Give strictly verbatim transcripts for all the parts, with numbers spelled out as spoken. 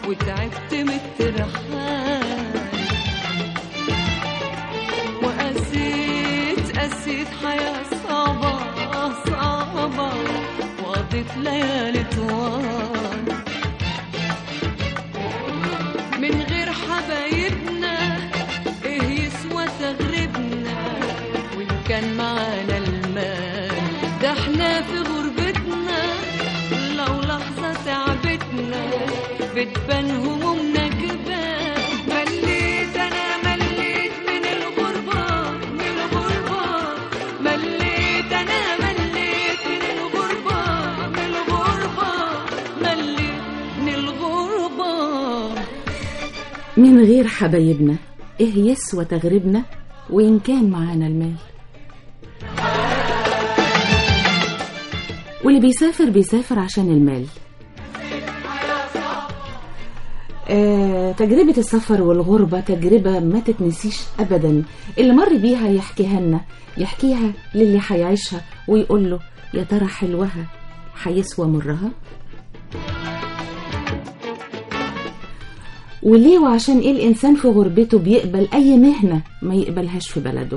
وتعبت من الترحال، وقسيت قسيت حياة صعبة صعبة، وقضيت ليالي طوال من غير حبايبنا. ايه يسوى تغربنا وإن كان معانا المال؟ ده احنا في غربتنا لو لحظة تعبتنا بتبان همومنا جبال. مليت انا مليت من الغربة من الغربة، مليت انا مليت من الغربة من الغربة، مليت من الغربة. من غير حبايبنا ايه يسوى تغربنا وإن كان معانا المال. واللي بيسافر بيسافر عشان المال. آه، تجربة السفر والغربة تجربة ما تتنسيش أبدا. اللي مر بيها يحكيها لنا، يحكيها للي حيعيشها ويقول له يا ترى حلوها حيسوى مرها. وليه وعشان ايه الإنسان في غربته بيقبل أي مهنة ما يقبلهاش في بلده.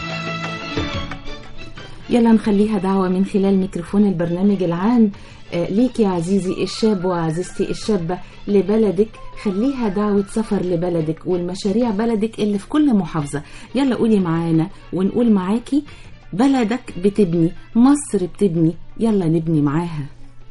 يلا نخليها دعوة من خلال ميكروفون البرنامج العام ليك يا عزيزي الشاب وعزيزتي الشابة لبلدك. خليها دعوة سفر لبلدك والمشاريع بلدك اللي في كل محافظة. يلا قولي معانا ونقول معاكي بلدك بتبني، مصر بتبني، يلا نبني معاها.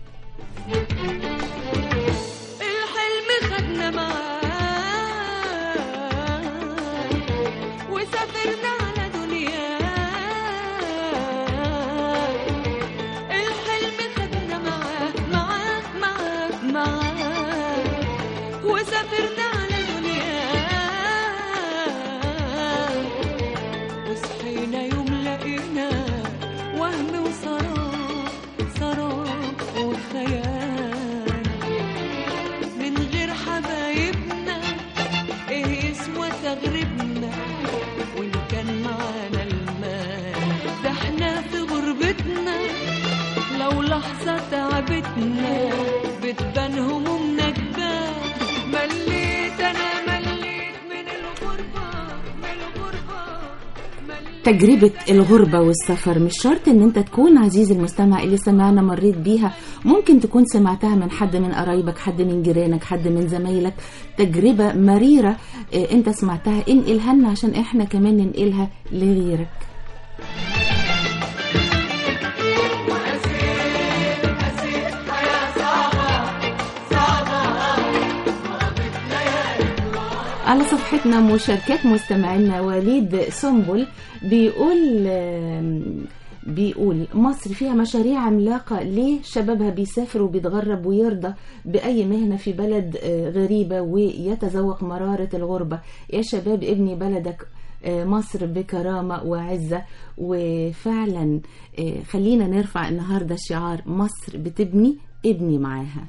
تعبتنا بتبان همومنا جبال. مليت انا مليت من الغربة من الغربة مليت. تجربة الغربة والسفر مش شرط ان انت تكون عزيزي المستمع اللي سمعنا مريت بيها، ممكن تكون سمعتها من حد من قرايبك، حد من جيرانك، حد من زمايلك. تجربة مريرة اه انت سمعتها، انقلها لنا عشان احنا كمان ننقلها لغيرك. على صفحتنا مشاركات مستمعينا. وليد سنبل بيقول بيقول مصر فيها مشاريع عملاقة، ليه شبابها بيسافر وبيتغرب ويرضى بأي مهنة في بلد غريبة ويتذوق مرارة الغربة؟ يا شباب ابني بلدك مصر بكرامة وعزة. وفعلا خلينا نرفع النهاردة شعار مصر بتبني، ابني معاها.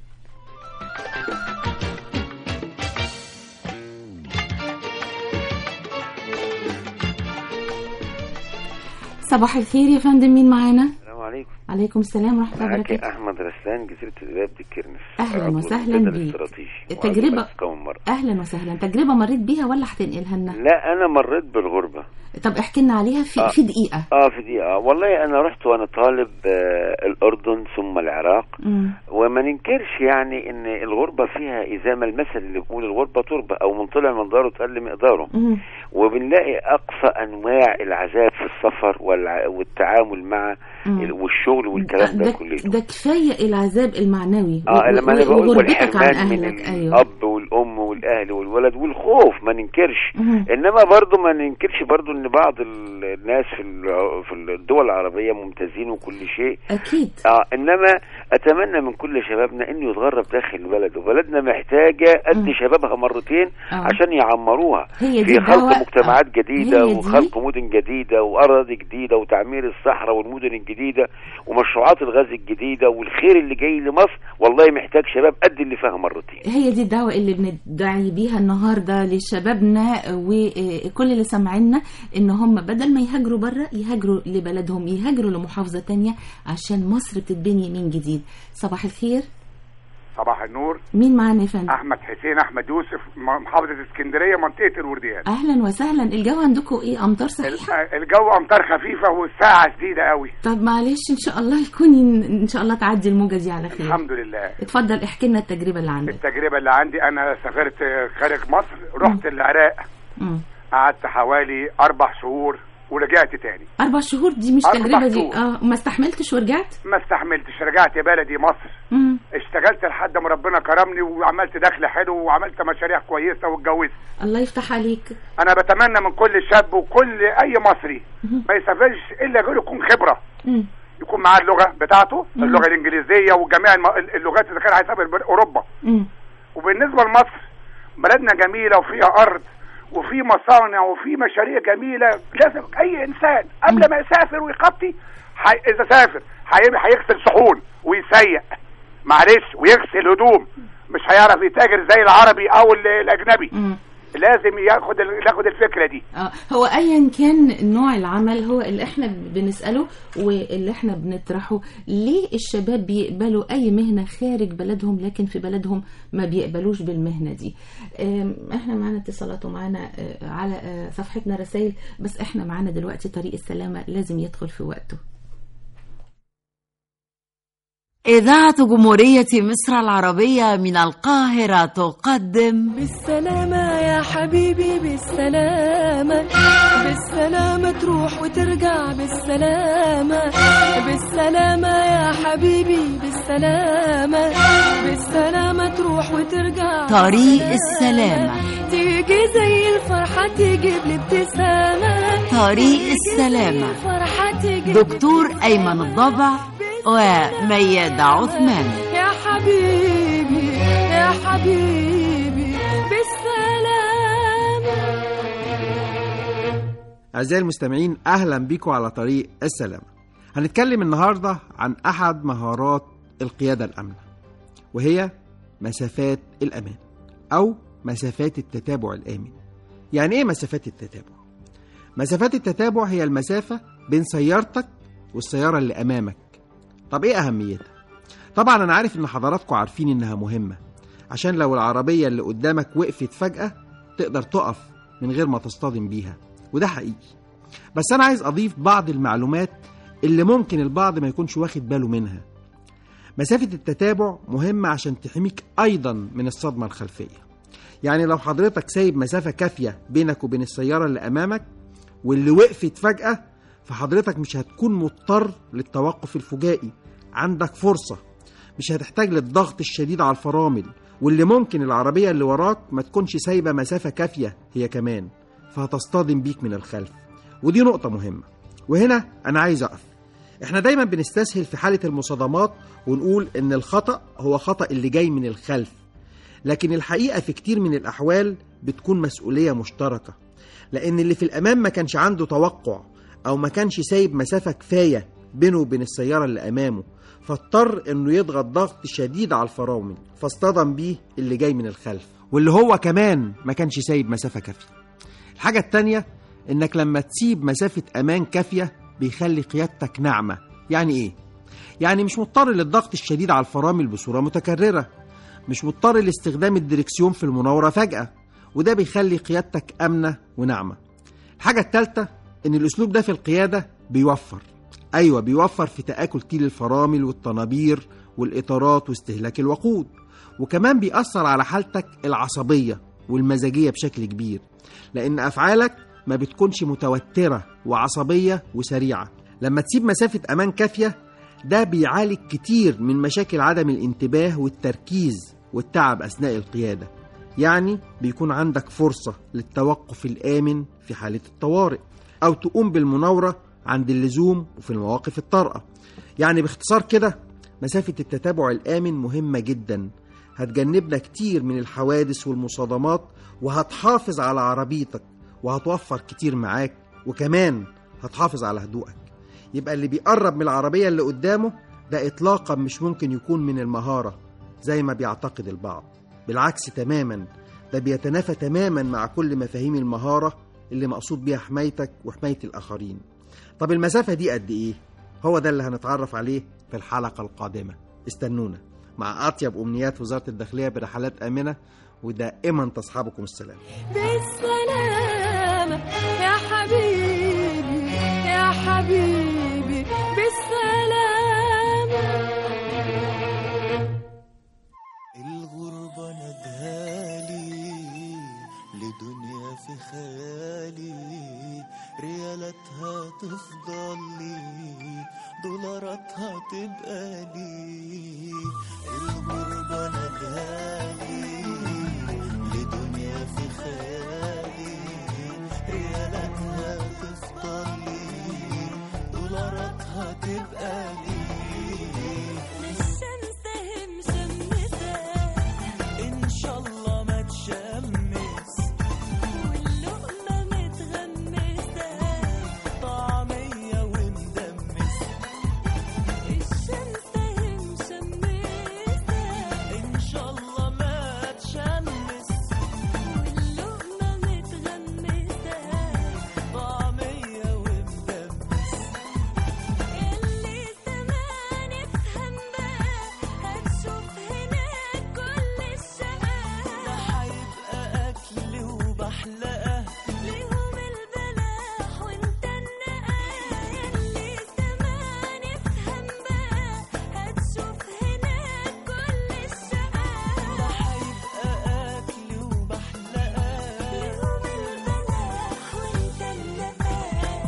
صباح الخير يا فندم، مين معانا؟ السلام عليكم. عليكم السلام ورحمة الله وبركاته. أحمد رسلان، جزيرة الإباب دي كرنس. أهلا وسهلا بيك. التجربة أهلا وسهلا. تجربة مريت بيها ولا هتنقلها لنا؟ لا أنا مريت بالغربة. طب احكي لنا عليها في آه. في دقيقة. اه في دقيقة. والله أنا رحت وأنا طالب آه الأردن ثم العراق. م. وما ننكرش يعني إن الغربة فيها إذا ما المثل اللي بيقول الغربة تربة، أو من طلع من داره تقل مقداره. م. وبنلاقي أقصى أنواع العذاب في السفر والع... والتعامل مع م. والشغل والكلام ده, ده كله. ده كفاية العذاب المعنوي. اه لما أنا بقول والحرمان من أيوة. الأب والأم والأهل والولد والخوف ما ننكرش. م. إنما برضو ما ننكرش برضو إن بعض الناس في في الدول العربية ممتازين وكل شيء أكيد. اه إنما أتمنى من كل شبابنا إنه يتغرب داخل البلد، وبلدنا محتاجة قد شبابها مرتين آه. عشان يعمروها في خلق مجتمعات آه. جديدة وخلق مدن جديدة وأراضي جديدة وتعمير الصحراء والمدن الجديدة ومشروعات الغاز الجديدة والخير اللي جاي لمصر. والله محتاج شباب قد اللي فيها مرتين. هي دي الدعوة اللي بندعي بيها النهاردة لشبابنا وكل اللي سمعنا، إن هم بدل ما يهاجروا برا يهاجروا لبلدهم، يهاجروا لمحافظة تانية عشان مصر تتبني من جديد. صباح الخير. صباح النور. مين معانا يا فندم؟ احمد حسين احمد يوسف، محافظه اسكندريه، منطقه الورديان. اهلا وسهلا. الجو عندكم ايه؟ امطار صحيحه؟ الجو امطار خفيفه والساعه شديده قوي. طب معلش ان شاء الله يكون ان شاء الله تعدي الموجه دي على خير. الحمد لله. اتفضل احكي لنا التجربه اللي عندك. التجربه اللي عندي، انا سافرت خارج مصر، رحت العراق، قعدت حوالي اربع شهور ورجعت تاني. اربع شهور دي مش تجربه دي؟ اه ما استحملتش ورجعت؟ ما استحملتش، رجعت بلدي مصر. مم. اشتغلت لحد ما ربنا كرمني وعملت دخل حلو وعملت مشاريع كويسه واتجوزت. الله يفتح عليك. انا بتمنى من كل شاب وكل اي مصري مم. ما يسافرش الا غير يكون خبره، مم. يكون معاه اللغه بتاعته، مم. اللغه الانجليزيه وجميع اللغات اذا كان هيسافر اوروبا. مم. وبالنسبه لمصر، بلدنا جميله وفيها ارض وفي مصانع وفي مشاريع جميله. لازم اي انسان قبل ما يسافر ويخطي، حي... اذا سافر هيغسل صحون ويسيق، معلش، ويغسل هدوم، مش هيعرف يتاجر زي العربي او الاجنبي. م. لازم ياخد ياخد الفكره دي. اه هو ايا كان نوع العمل هو اللي احنا بنساله واللي احنا بنطرحه. ليه الشباب بيقبلوا اي مهنه خارج بلدهم لكن في بلدهم ما بيقبلوش بالمهنه دي؟ احنا معانا اتصالات ومعانا على صفحتنا رسائل، بس احنا معانا دلوقتي طريق السلامه لازم يدخل في وقته. إذاعة جمهورية مصر العربية من القاهرة تقدم بالسلامة يا حبيبي، بالسلامة، بالسلامة تروح وترجع، بالسلامة، بالسلامة يا حبيبي، بالسلامة، بالسلامة تروح وترجع. طريق السلامة تيجي زي الفرحة تجيب لي ابتسامة. طريق السلامة دكتور أيمن الضبع وميادة عثمان. يا حبيبي يا حبيبي بالسلامة. أعزائي المستمعين، أهلا بكم على طريق السلامة. هنتكلم النهاردة عن أحد مهارات القيادة الآمنة، وهي مسافات الأمان أو مسافات التتابع الآمن. يعني إيه مسافات التتابع؟ مسافات التتابع هي المسافة بين سيارتك والسيارة اللي أمامك. طب ايه اهميتها؟ طبعا انا عارف ان حضراتكم عارفين انها مهمة، عشان لو العربية اللي قدامك وقفت فجأة تقدر تقف من غير ما تصطدم بيها، وده حقيقي. بس انا عايز اضيف بعض المعلومات اللي ممكن البعض ما يكونش واخد باله منها. مسافة التتابع مهمة عشان تحميك ايضا من الصدمة الخلفية. يعني لو حضرتك سايب مسافة كافية بينك وبين السيارة اللي امامك واللي وقفت فجأة، فحضرتك مش هتكون مضطر للتوقف الفجائي، عندك فرصة، مش هتحتاج للضغط الشديد على الفرامل، واللي ممكن العربية اللي وراك ما تكونش سايبة مسافة كافية هي كمان، فهتصطدم بيك من الخلف. ودي نقطة مهمة، وهنا أنا عايز أقف. إحنا دايما بنستسهل في حالة المصادمات ونقول إن الخطأ هو خطأ اللي جاي من الخلف، لكن الحقيقة في كتير من الأحوال بتكون مسؤولية مشتركة، لأن اللي في الأمام ما كانش عنده توقع أو ما كانش سايب مسافة كفاية بينه وبين السيارة اللي أمامه، فاضطر إنه يضغط ضغط شديد على الفرامل، فاصطدم بيه اللي جاي من الخلف، واللي هو كمان ما كانش سايب مسافة كافية. الحاجة التانية إنك لما تسيب مسافة أمان كافية بيخلي قيادتك ناعمة. يعني إيه؟ يعني مش مضطر للضغط الشديد على الفرامل بصورة متكررة، مش مضطر لاستخدام الدركسيون في المناورة فجأة، وده بيخلي قيادتك آمنة وناعمة. الحاجة التالتة إن الأسلوب ده في القيادة بيوفر، أيوة بيوفر في تآكل تيل الفرامل والطنابير والإطارات واستهلاك الوقود، وكمان بيأثر على حالتك العصبية والمزاجية بشكل كبير، لأن أفعالك ما بتكونش متوترة وعصبية وسريعة. لما تسيب مسافة أمان كافية ده بيعالج كتير من مشاكل عدم الانتباه والتركيز والتعب أثناء القيادة. يعني بيكون عندك فرصة للتوقف الآمن في حالة الطوارئ، أو تقوم بالمناورة عند اللزوم وفي المواقف الطارئة. يعني باختصار كده، مسافة التتابع الآمن مهمة جدا، هتجنبنا كتير من الحوادث والمصادمات، وهتحافظ على عربيتك، وهتوفر كتير معاك، وكمان هتحافظ على هدوءك. يبقى اللي بيقرب من العربية اللي قدامه ده إطلاقا مش ممكن يكون من المهارة زي ما بيعتقد البعض، بالعكس تماما، ده بيتنافى تماما مع كل مفاهيم المهارة اللي مقصود بيها حمايتك وحماية الآخرين. طب المسافة دي قد إيه؟ هو ده اللي هنتعرف عليه في الحلقة القادمة، استنونا. مع أطيب أمنيات وزارة الداخلية برحلات آمنة ودائما تصحبكم السلام. بالسلامة يا حبيبي يا حبيبي بالسلامة. الغربة ندهالي لدنيا في خيالي، ريالاتها تفضل لي دولاراتها تبقى لي. الغربة ندهالي لدنيا في خيالي، ريالاتها تفضل لي دولاراتها تبقى لي. الشمس هم شمسة إن شاء الله ما تشمس، واللقمة متغمسة طعمية ومدمس. الشمس هم شمسة إن شاء الله ما تشمس، واللقمة متغمسة طعمية ومدمس. اللي زمان افهم بقى هتشوف هناك كل الشقاء. ده هيبقى أكل وبحلقة ليهم البلاح وانت النقاء. اللي زمان افهم بقى هتشوف هناك كل الشقاء. ده هيبقى أكل وبحلقة ليهم البلاح وانت النقاء.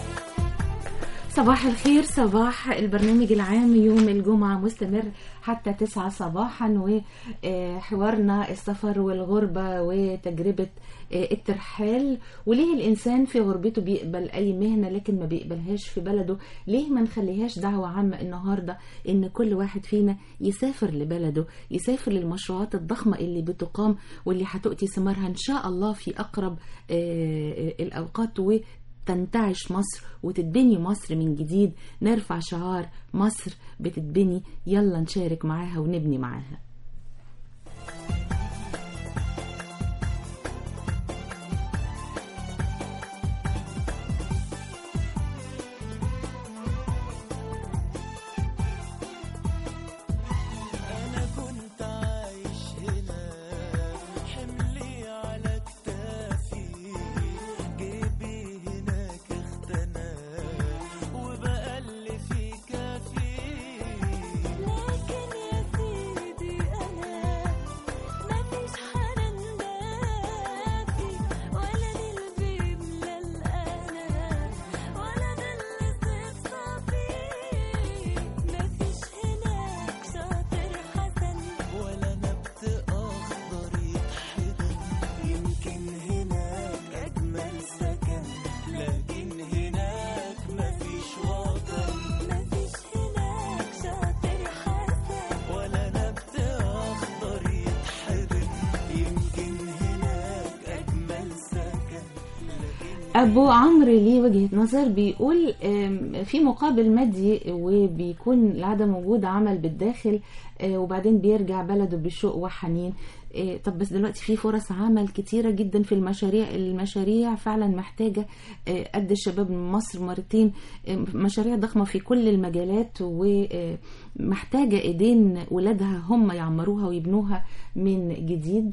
صباح الخير، صباح البرنامج العام يوم الجمعة مستمر حتى تسعة صباحا، وحوارنا السفر والغربة وتجربة الترحال، وليه الإنسان في غربته بيقبل أي مهنة لكن ما بيقبلهاش في بلده. ليه ما نخليهاش دعوة عامة النهاردة إن كل واحد فينا يسافر لبلده، يسافر للمشروعات الضخمة اللي بتقام واللي هتؤتي ثمارها إن شاء الله في أقرب الأوقات، و تنتعش مصر وتتبني مصر من جديد. نرفع شعار مصر بتتبني، يلا نشارك معاها ونبني معاها. أنا كنت عايش هنا حملي على كتافي، جيبي هناك اختنى وبقلي في كافي. لكن يا سيدي أنا مفيش حنان دافي، ولا دي اللي بيملى الأنا، ولا ده اللي صيف صافي. مفيش هناك شاطر حسن ولا نبت أخضر يتحضن، يمكن هناك أجمل سكن، لكن هناك مفيش وطن. مفيش هناك شاطر حسن ولا نبت أخضر يتحضن، يمكن هناك أجمل سكن. أبو عمرو ليه وجهة نظر، بيقول آم، في مقابل مادي وبيكون لعدم وجود عمل بالداخل، آه، وبعدين بيرجع بلده بشوق وحنين. آه، طب بس دلوقتي في فرص عمل كتيرة جدا في المشاريع المشاريع فعلا محتاجة آه، قد الشباب من مصر مرتين. آه، مشاريع ضخمة في كل المجالات ومحتاجة ايدين ولادها هم يعمروها ويبنوها من جديد،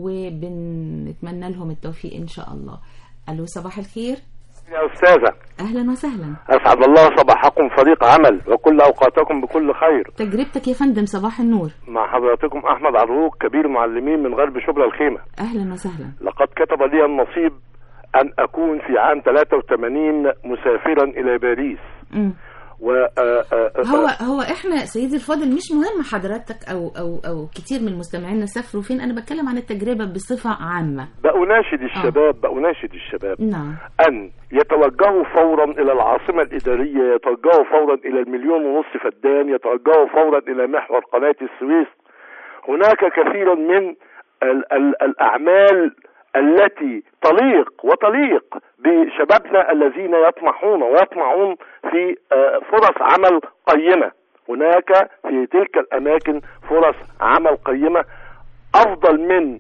وبنتمنى لهم التوفيق ان شاء الله. الو، صباح الخير يا أستاذة. اهلا وسهلا. أسعد الله صباحكم فريق عمل وكل أوقاتكم بكل خير. تجربتك يا فندم، صباح النور. مع حضراتكم أحمد عروق، كبير معلمين من غرب شبرا الخيمة. اهلا وسهلا. لقد كتب لي النصيب أن أكون في عام ثلاثة وثمانين مسافرا إلى باريس. م. و هو هو احنا سيدي الفاضل مش مهم حضرتك او او او كتير من مستمعينا سافروا فين، انا بتكلم عن التجربه بصفه عامه. بأناشد الشباب آه. بأناشد الشباب نعم. أن يتوجهوا فورا إلى العاصمة الإدارية، يتوجهوا فورا إلى المليون ونصف فدان، يتوجهوا فورا إلى محور قناة السويس. هناك كثير من ال ال الأعمال التي تليق وتليق بشبابنا الذين يطمحون ويطمعون في فرص عمل قيمة. هناك في تلك الأماكن فرص عمل قيمة أفضل من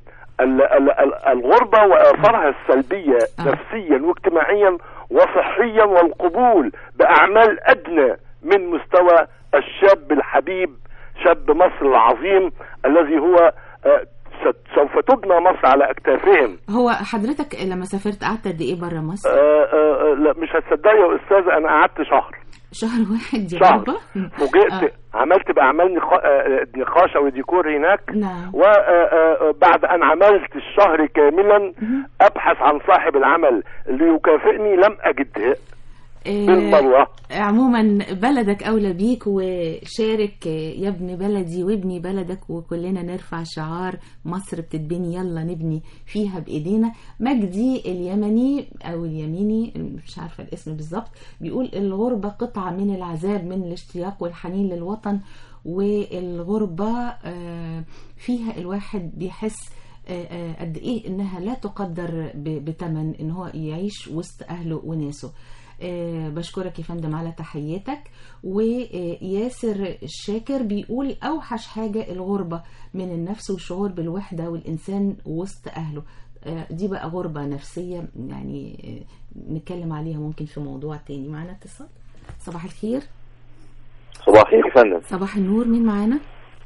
الغربة وآثارها السلبية نفسيا واجتماعيا وصحيا، والقبول بأعمال أدنى من مستوى الشاب الحبيب شاب مصر العظيم الذي هو سوف تبنى مصر على اكتافهم. هو حضرتك لما سافرت قعدت قد ايه بره مصر؟ آآ آآ لا مش هتصدقي يا استاذه، انا قعدت شهر. شهر واحد دي شهر فوجئت. آه. عملت باعمال نقاش او ديكور هناك. نعم. وبعد ان عملت الشهر كاملا ابحث عن صاحب العمل ليكافئني لم اجده بالمرة. عموما بلدك أولى بيك، وشارك يا ابن بلدي وابني بلدك، وكلنا نرفع شعار مصر بتتبني يلا نبني فيها بإيدينا. مجدي اليمني أو اليميني مش عارفة الاسم بالظبط بيقول الغربة قطعة من العذاب، من الاشتياق والحنين للوطن، والغربة فيها الواحد بيحس قد إيه إنها لا تقدر بتمن إن هو يعيش وسط أهله وناسه. أه بشكرك يا فندم على تحياتك. وياسر الشاكر بيقول أوحش حاجة الغربة من النفس والشعور بالوحدة والإنسان وسط أهله. أه دي بقى غربة نفسية يعني أه نتكلم عليها ممكن في موضوع تاني. معنا اتصال. صباح الخير. صباح الخير يا فندم. صباح النور. مين معانا؟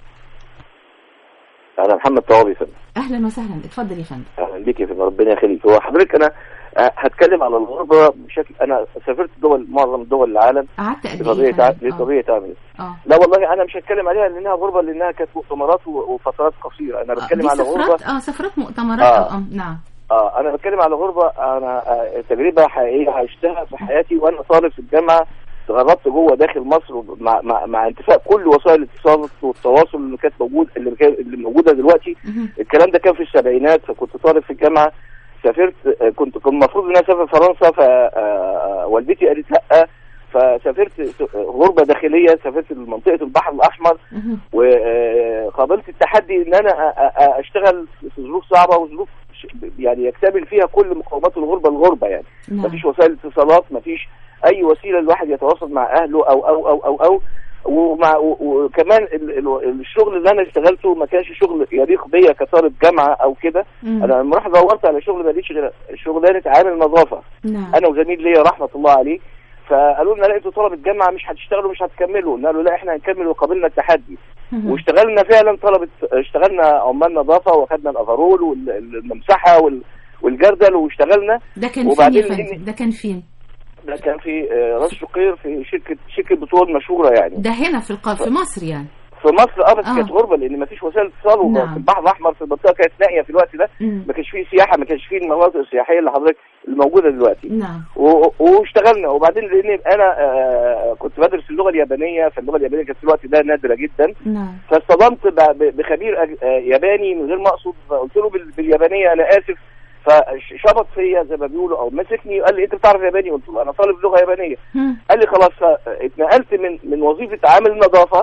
أنا محمد طوابي يا فندم. أهلا وسهلا، اتفضل يا فندم. أهلا بيك يا فندم، ربنا يخليك. هو حضرتك أنا هتكلم على الغربة بشكل، أنا سافرت دول معظم دول العالم. قعدت قد إيه؟ لطبيعة عمل. لا والله أنا مش هتكلم عليها لأنها غربة، لأنها كانت مؤتمرات وفترات قصيرة. أنا بتكلم آه على غربة اه سفرات مؤتمرات. اه, آه. نعم. اه أنا بتكلم على غربة، أنا آه تجربة حقيقية عشتها في حياتي وأنا طالب في الجامعة. تغربت جوه داخل مصر مع مع, مع انتفاء كل وسائل الاتصال والتواصل اللي كانت موجود اللي, كان اللي موجوده دلوقتي. الكلام ده كان في السبعينات، فكنت طالب في الجامعه. سافرت، كنت كنت المفروض ان انا اسافر فرنسا، فوالدتي قالت لا، فسافرت غربه داخليه، سافرت لمنطقه البحر الاحمر وقابلت التحدي ان انا اشتغل في ظروف صعبه وظروف يعني يكتمل فيها كل مقومات الغربه الغربه يعني. مفيش وسائل اتصالات، مفيش اي وسيله الواحد يتواصل مع اهله او او او او او ومع وكمان الشغل اللي انا اشتغلته ما كانش شغل يليق بيا كطالب جامعه او كده. انا لما رحت دورت على شغل ما لقيتش غير شغلانه عامل نظافه. نعم. انا وزميل ليا رحمه الله عليه، فقالوا لنا لا انتوا طلبه جامعه مش هتشتغلوا مش هتكملوا. قلنا له لا احنا هنكمل وقابلنا التحدي. واشتغلنا فعلا طلبه، اشتغلنا عمال نظافه واخدنا الافرول والممسحه والجردل واشتغلنا. ده كان فين يا فندم؟ ده كان فين؟ ده كان في راس شقير في شركه شركه بترول مشهوره يعني. ده هنا في القاف في مصر يعني. في مصر اه بس آه. كانت غربه لان ما فيش وسائل اتصال. نعم. وفي البحر الاحمر في المنطقه كانت نائيه في الوقت ده. مم. ما كانش فيه سياحه، ما كانش فيه المناطق السياحيه اللي حضرتك الموجوده دلوقتي. نعم. واشتغلنا. وبعدين لان انا آه كنت بدرس اللغه اليابانيه، فاللغه اليابانيه كانت في الوقت ده نادره جدا. نعم. فاصطدمت بخبير آه ياباني من غير ما اقصد، قلت له باليابانيه انا اسف، فشبط فيا زي ما بيقولوا او مسكني وقال لي انت بتعرف ياباني؟ قلت له انا طالب لغه يابانيه. مم. قال لي خلاص. فاتنقلت من من وظيفه عامل نظافه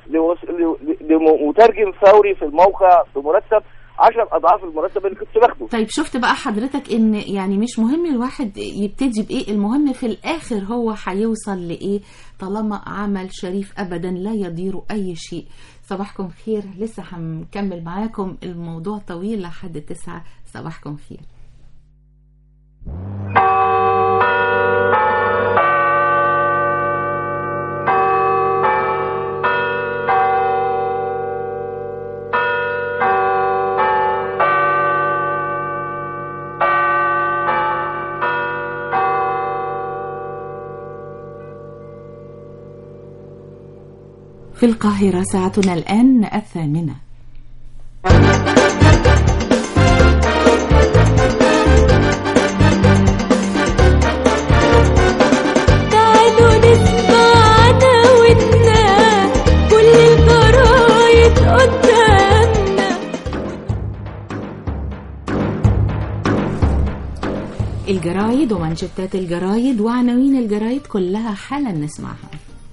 لمترجم فوري في الموقع بمرتب عشر اضعاف المرتب اللي كنت باخده. طيب شفت بقى حضرتك ان يعني مش مهم الواحد يبتدي بايه، المهم في الاخر هو هيوصل لايه طالما عمل شريف ابدا لا يضير اي شيء. صباحكم خير، لسه هنكمل معاكم، الموضوع طويل لحد تسعة. صباحكم خير. في القاهرة ساعتنا الآن الثامنة. تعالوا نسمع عناويننا، كل الجرايد قدامنا. الجرايد ومانشيتات الجرايد وعناوين الجرايد كلها حالا نسمعها،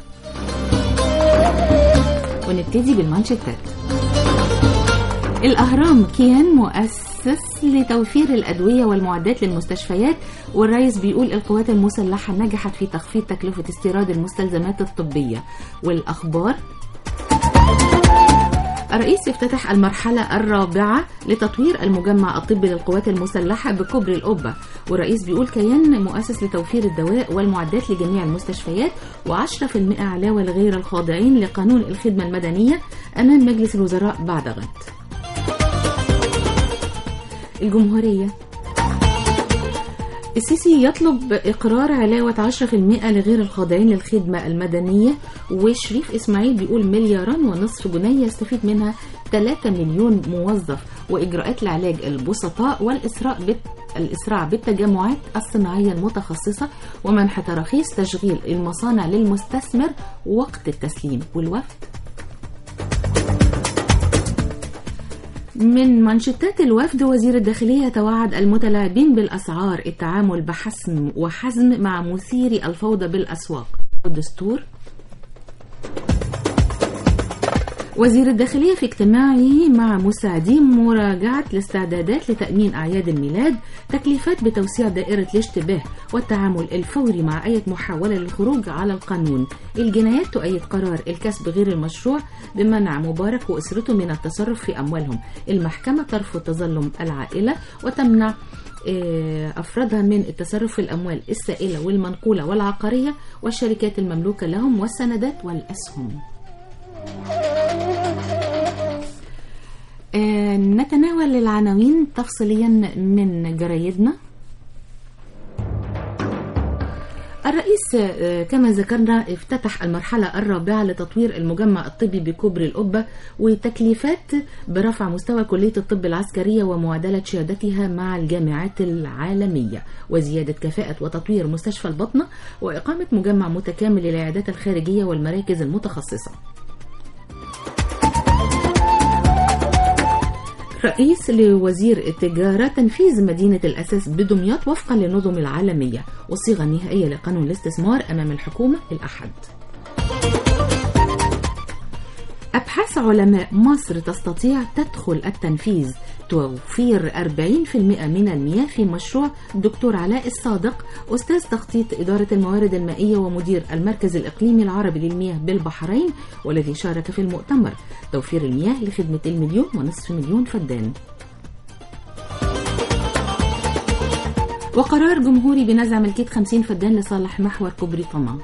ونبتدي بالمانشيتات. الأهرام: كيان مؤسس لتوفير الأدوية والمعدات للمستشفيات، والرئيس بيقول القوات المسلحة نجحت في تخفيض تكلفة استيراد المستلزمات الطبية. والأخبار: الرئيس افتتح المرحلة الرابعة لتطوير المجمع الطبي للقوات المسلحة بكوبري القبة، والرئيس بيقول كيان مؤسس لتوفير الدواء والمعدات لجميع المستشفيات وعشرة بالمئة علاوة لغير الخاضعين لقانون الخدمة المدنية أمام مجلس الوزراء بعد غد. الجمهورية، السيسي يطلب إقرار علاوة عشرة بالمئة لغير الخاضعين للخدمة المدنية، وشريف إسماعيل بيقول ملياران ونصف جنيه يستفيد منها ثلاثة مليون موظف، وإجراءات لعلاج البسطاء والإسراع بت... الإسراع بالتجمعات الصناعية المتخصصة ومنح تراخيص تشغيل المصانع للمستثمر وقت التسليم. والوفد من منشطات الوفد، وزير الداخلية يتوعد المتلاعبين بالأسعار التعامل بحسم وحزم مع مثيري الفوضى بالأسواق. الدستور، وزير الداخلية في اجتماعه مع مساعدين مراجعة الاستعدادات لتأمين أعياد الميلاد، تكليفات بتوسيع دائرة الاشتباه والتعامل الفوري مع أي محاولة للخروج على القانون. الجنايات تؤيد قرار الكسب غير المشروع بمنع مبارك وأسرته من التصرف في أموالهم. المحكمة ترفض تظلم العائلة وتمنع أفرادها من التصرف في الأموال السائلة والمنقولة والعقارية والشركات المملوكة لهم والسندات والأسهم. آه نتناول العناوين تفصيليا من جرايدنا. الرئيس آه كما ذكرنا افتتح المرحلة الرابعة لتطوير المجمع الطبي بكوبري القبة، وتكليفات برفع مستوى كلية الطب العسكرية ومعادلة شهادتها مع الجامعات العالمية، وزيادة كفاءة وتطوير مستشفى البطنة، وإقامة مجمع متكامل للعيادات الخارجية والمراكز المتخصصة. رئيس لوزير التجارة تنفيذ مدينة الأساس بدمياط وفقا للنظم العالمية، والصيغة النهائية لقانون الاستثمار أمام الحكومة الأحد. أبحاث علماء مصر تستطيع تدخل التنفيذ، توفير أربعين بالمئة من المياه في مشروع دكتور علاء الصادق أستاذ تخطيط إدارة الموارد المائية ومدير المركز الإقليمي العربي للمياه بالبحرين، والذي شارك في المؤتمر. توفير المياه لخدمة المليون ونصف مليون فدان. وقرار جمهوري بنزع ملكية خمسين فدان لصالح محور كوبري طمع.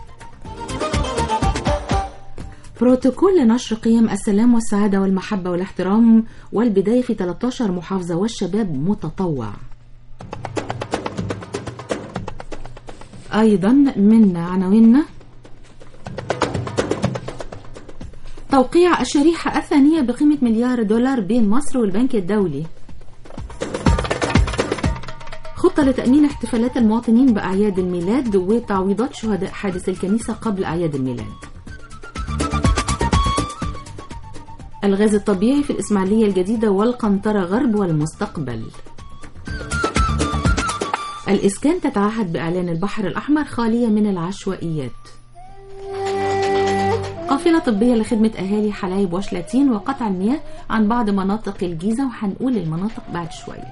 بروتوكول لنشر قيم السلام والسعادة والمحبة والاحترام والبداية في ثلاثة عشر محافظة والشباب متطوع. أيضا من عناويننا توقيع الشريحة الثانية بقيمة مليار دولار بين مصر والبنك الدولي. خطة لتأمين احتفالات المواطنين بأعياد الميلاد وتعويضات شهداء حادث الكنيسة قبل أعياد الميلاد. الغاز الطبيعي في الإسماعيلية الجديدة والقنطرة غرب والمستقبل. الإسكان تتعهد بإعلان البحر الأحمر خالية من العشوائيات. قافلة طبية لخدمة أهالي حلايب وشلاتين وقطع المياه عن بعض مناطق الجيزة، وهنقول المناطق بعد شوية.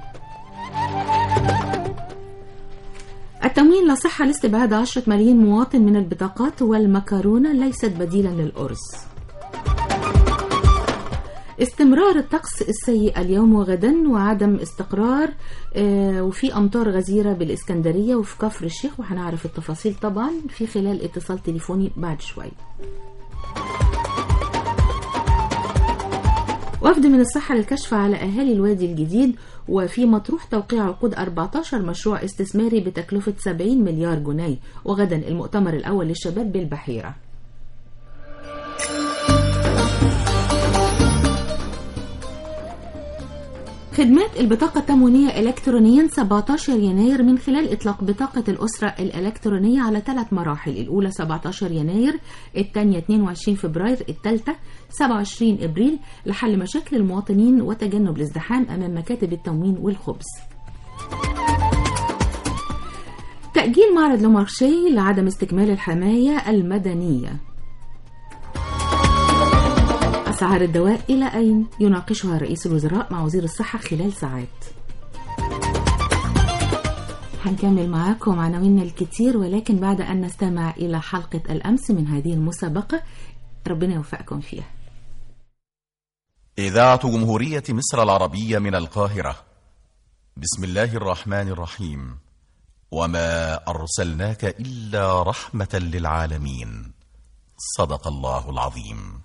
التموين لا صحة لاستبعاد عشرة ملايين مواطن من البطاقات، والمكرونة ليست بديلا للأرز. استمرار الطقس السيء اليوم وغدا وعدم استقرار، آه وفي أمطار غزيرة بالإسكندرية وفي كفر الشيخ، وهنعرف التفاصيل طبعا في خلال اتصال تليفوني بعد شوي. وفد من الصحة للكشف على أهالي الوادي الجديد، وفي مطروح توقيع عقود أربعة عشر مشروع استثماري بتكلفة سبعين مليار جنيه، وغدا المؤتمر الأول للشباب بالبحيرة. خدمات البطاقة التموينية إلكترونيا سبعة عشر يناير من خلال إطلاق بطاقة الأسرة الإلكترونية على ثلاث مراحل، الأولى سبعة عشر يناير، الثانية اثنين وعشرين فبراير، الثالثة سبعة وعشرين إبريل، لحل مشاكل المواطنين وتجنب الازدحام أمام مكاتب التموين والخبز. تأجيل معرض لومارشي لعدم استكمال الحماية المدنية. أسعار الدواء إلى أين؟ يناقشها رئيس الوزراء مع وزير الصحة خلال ساعات. هنكمل معاكم عناوين الكتير، ولكن بعد أن نستمع إلى حلقة الأمس من هذه المسابقة، ربنا يوفقكم فيها. إذاعة جمهورية مصر العربية من القاهرة. بسم الله الرحمن الرحيم. وما أرسلناك إلا رحمة للعالمين. صدق الله العظيم.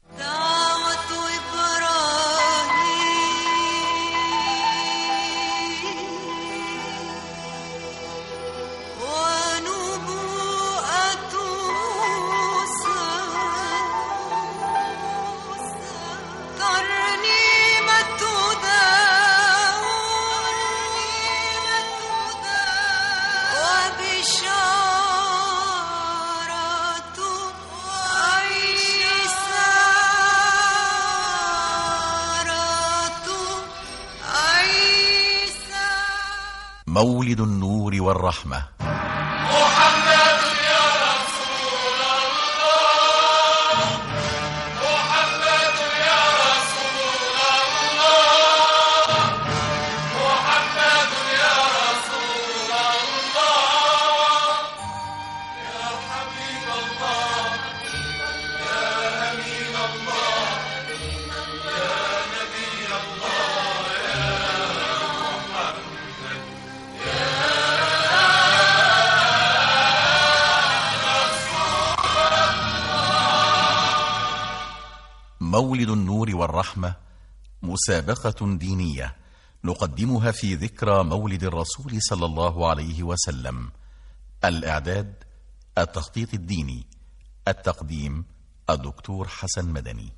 مولد النور والرحمة. محمد يا رسول الله، محمد يا رسول الله، محمد يا رسول الله، يا حبيب الله، يا أمين الله، يا نبي الله، يا محمد. مولد النور والرحمة مسابقة دينية نقدمها في ذكرى مولد الرسول صلى الله عليه وسلم. الإعداد التخطيط الديني، التقديم الدكتور حسن مدني.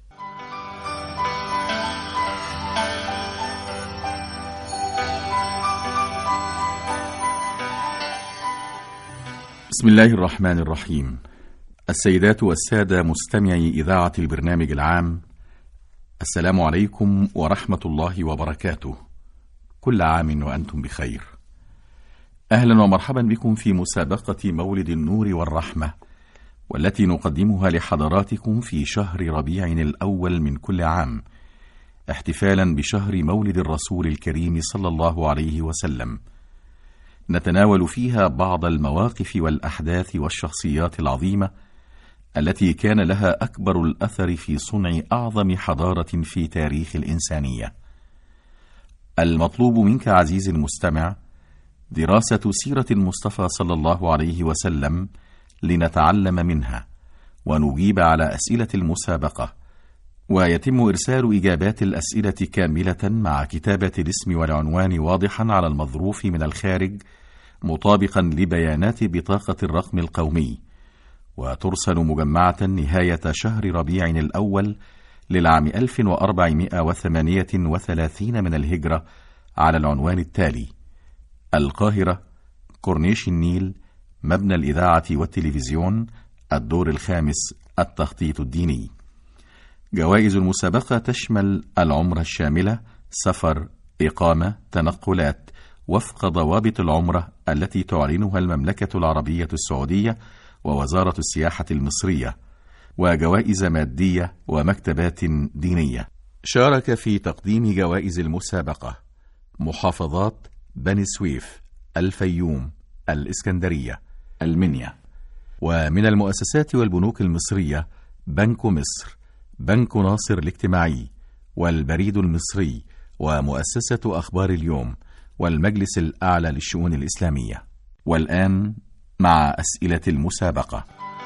بسم الله الرحمن الرحيم. السيدات والسادة مستمعي إذاعة البرنامج العام، السلام عليكم ورحمة الله وبركاته. كل عام وأنتم بخير. أهلا ومرحبا بكم في مسابقة مولد النور والرحمة، والتي نقدمها لحضراتكم في شهر ربيع الأول من كل عام، احتفالا بشهر مولد الرسول الكريم صلى الله عليه وسلم. نتناول فيها بعض المواقف والأحداث والشخصيات العظيمة التي كان لها أكبر الأثر في صنع أعظم حضارة في تاريخ الإنسانية. المطلوب منك عزيزي المستمع دراسة سيرة المصطفى صلى الله عليه وسلم لنتعلم منها ونجيب على أسئلة المسابقة، ويتم إرسال إجابات الأسئلة كاملة مع كتابة الاسم والعنوان واضحا على المظروف من الخارج مطابقا لبيانات بطاقة الرقم القومي، وترسل مجمعة نهاية شهر ربيع الأول للعام ألف وأربعمائة وثمانية وثلاثين من الهجرة على العنوان التالي: القاهرة، كورنيش النيل، مبنى الإذاعة والتلفزيون، الدور الخامس، التخطيط الديني. جوائز المسابقة تشمل العمرة الشاملة، سفر، إقامة، تنقلات وفق ضوابط العمرة التي تعلنها المملكة العربية السعودية ووزارة السياحة المصرية، وجوائز مادية ومكتبات دينية. شارك في تقديم جوائز المسابقة محافظات بني سويف، الفيوم، الإسكندرية، المنيا. ومن المؤسسات والبنوك المصرية بنك مصر، بنك ناصر الاجتماعي، والبريد المصري، ومؤسسة أخبار اليوم، والمجلس الأعلى للشؤون الإسلامية. والآن مع أسئلة المسابقة.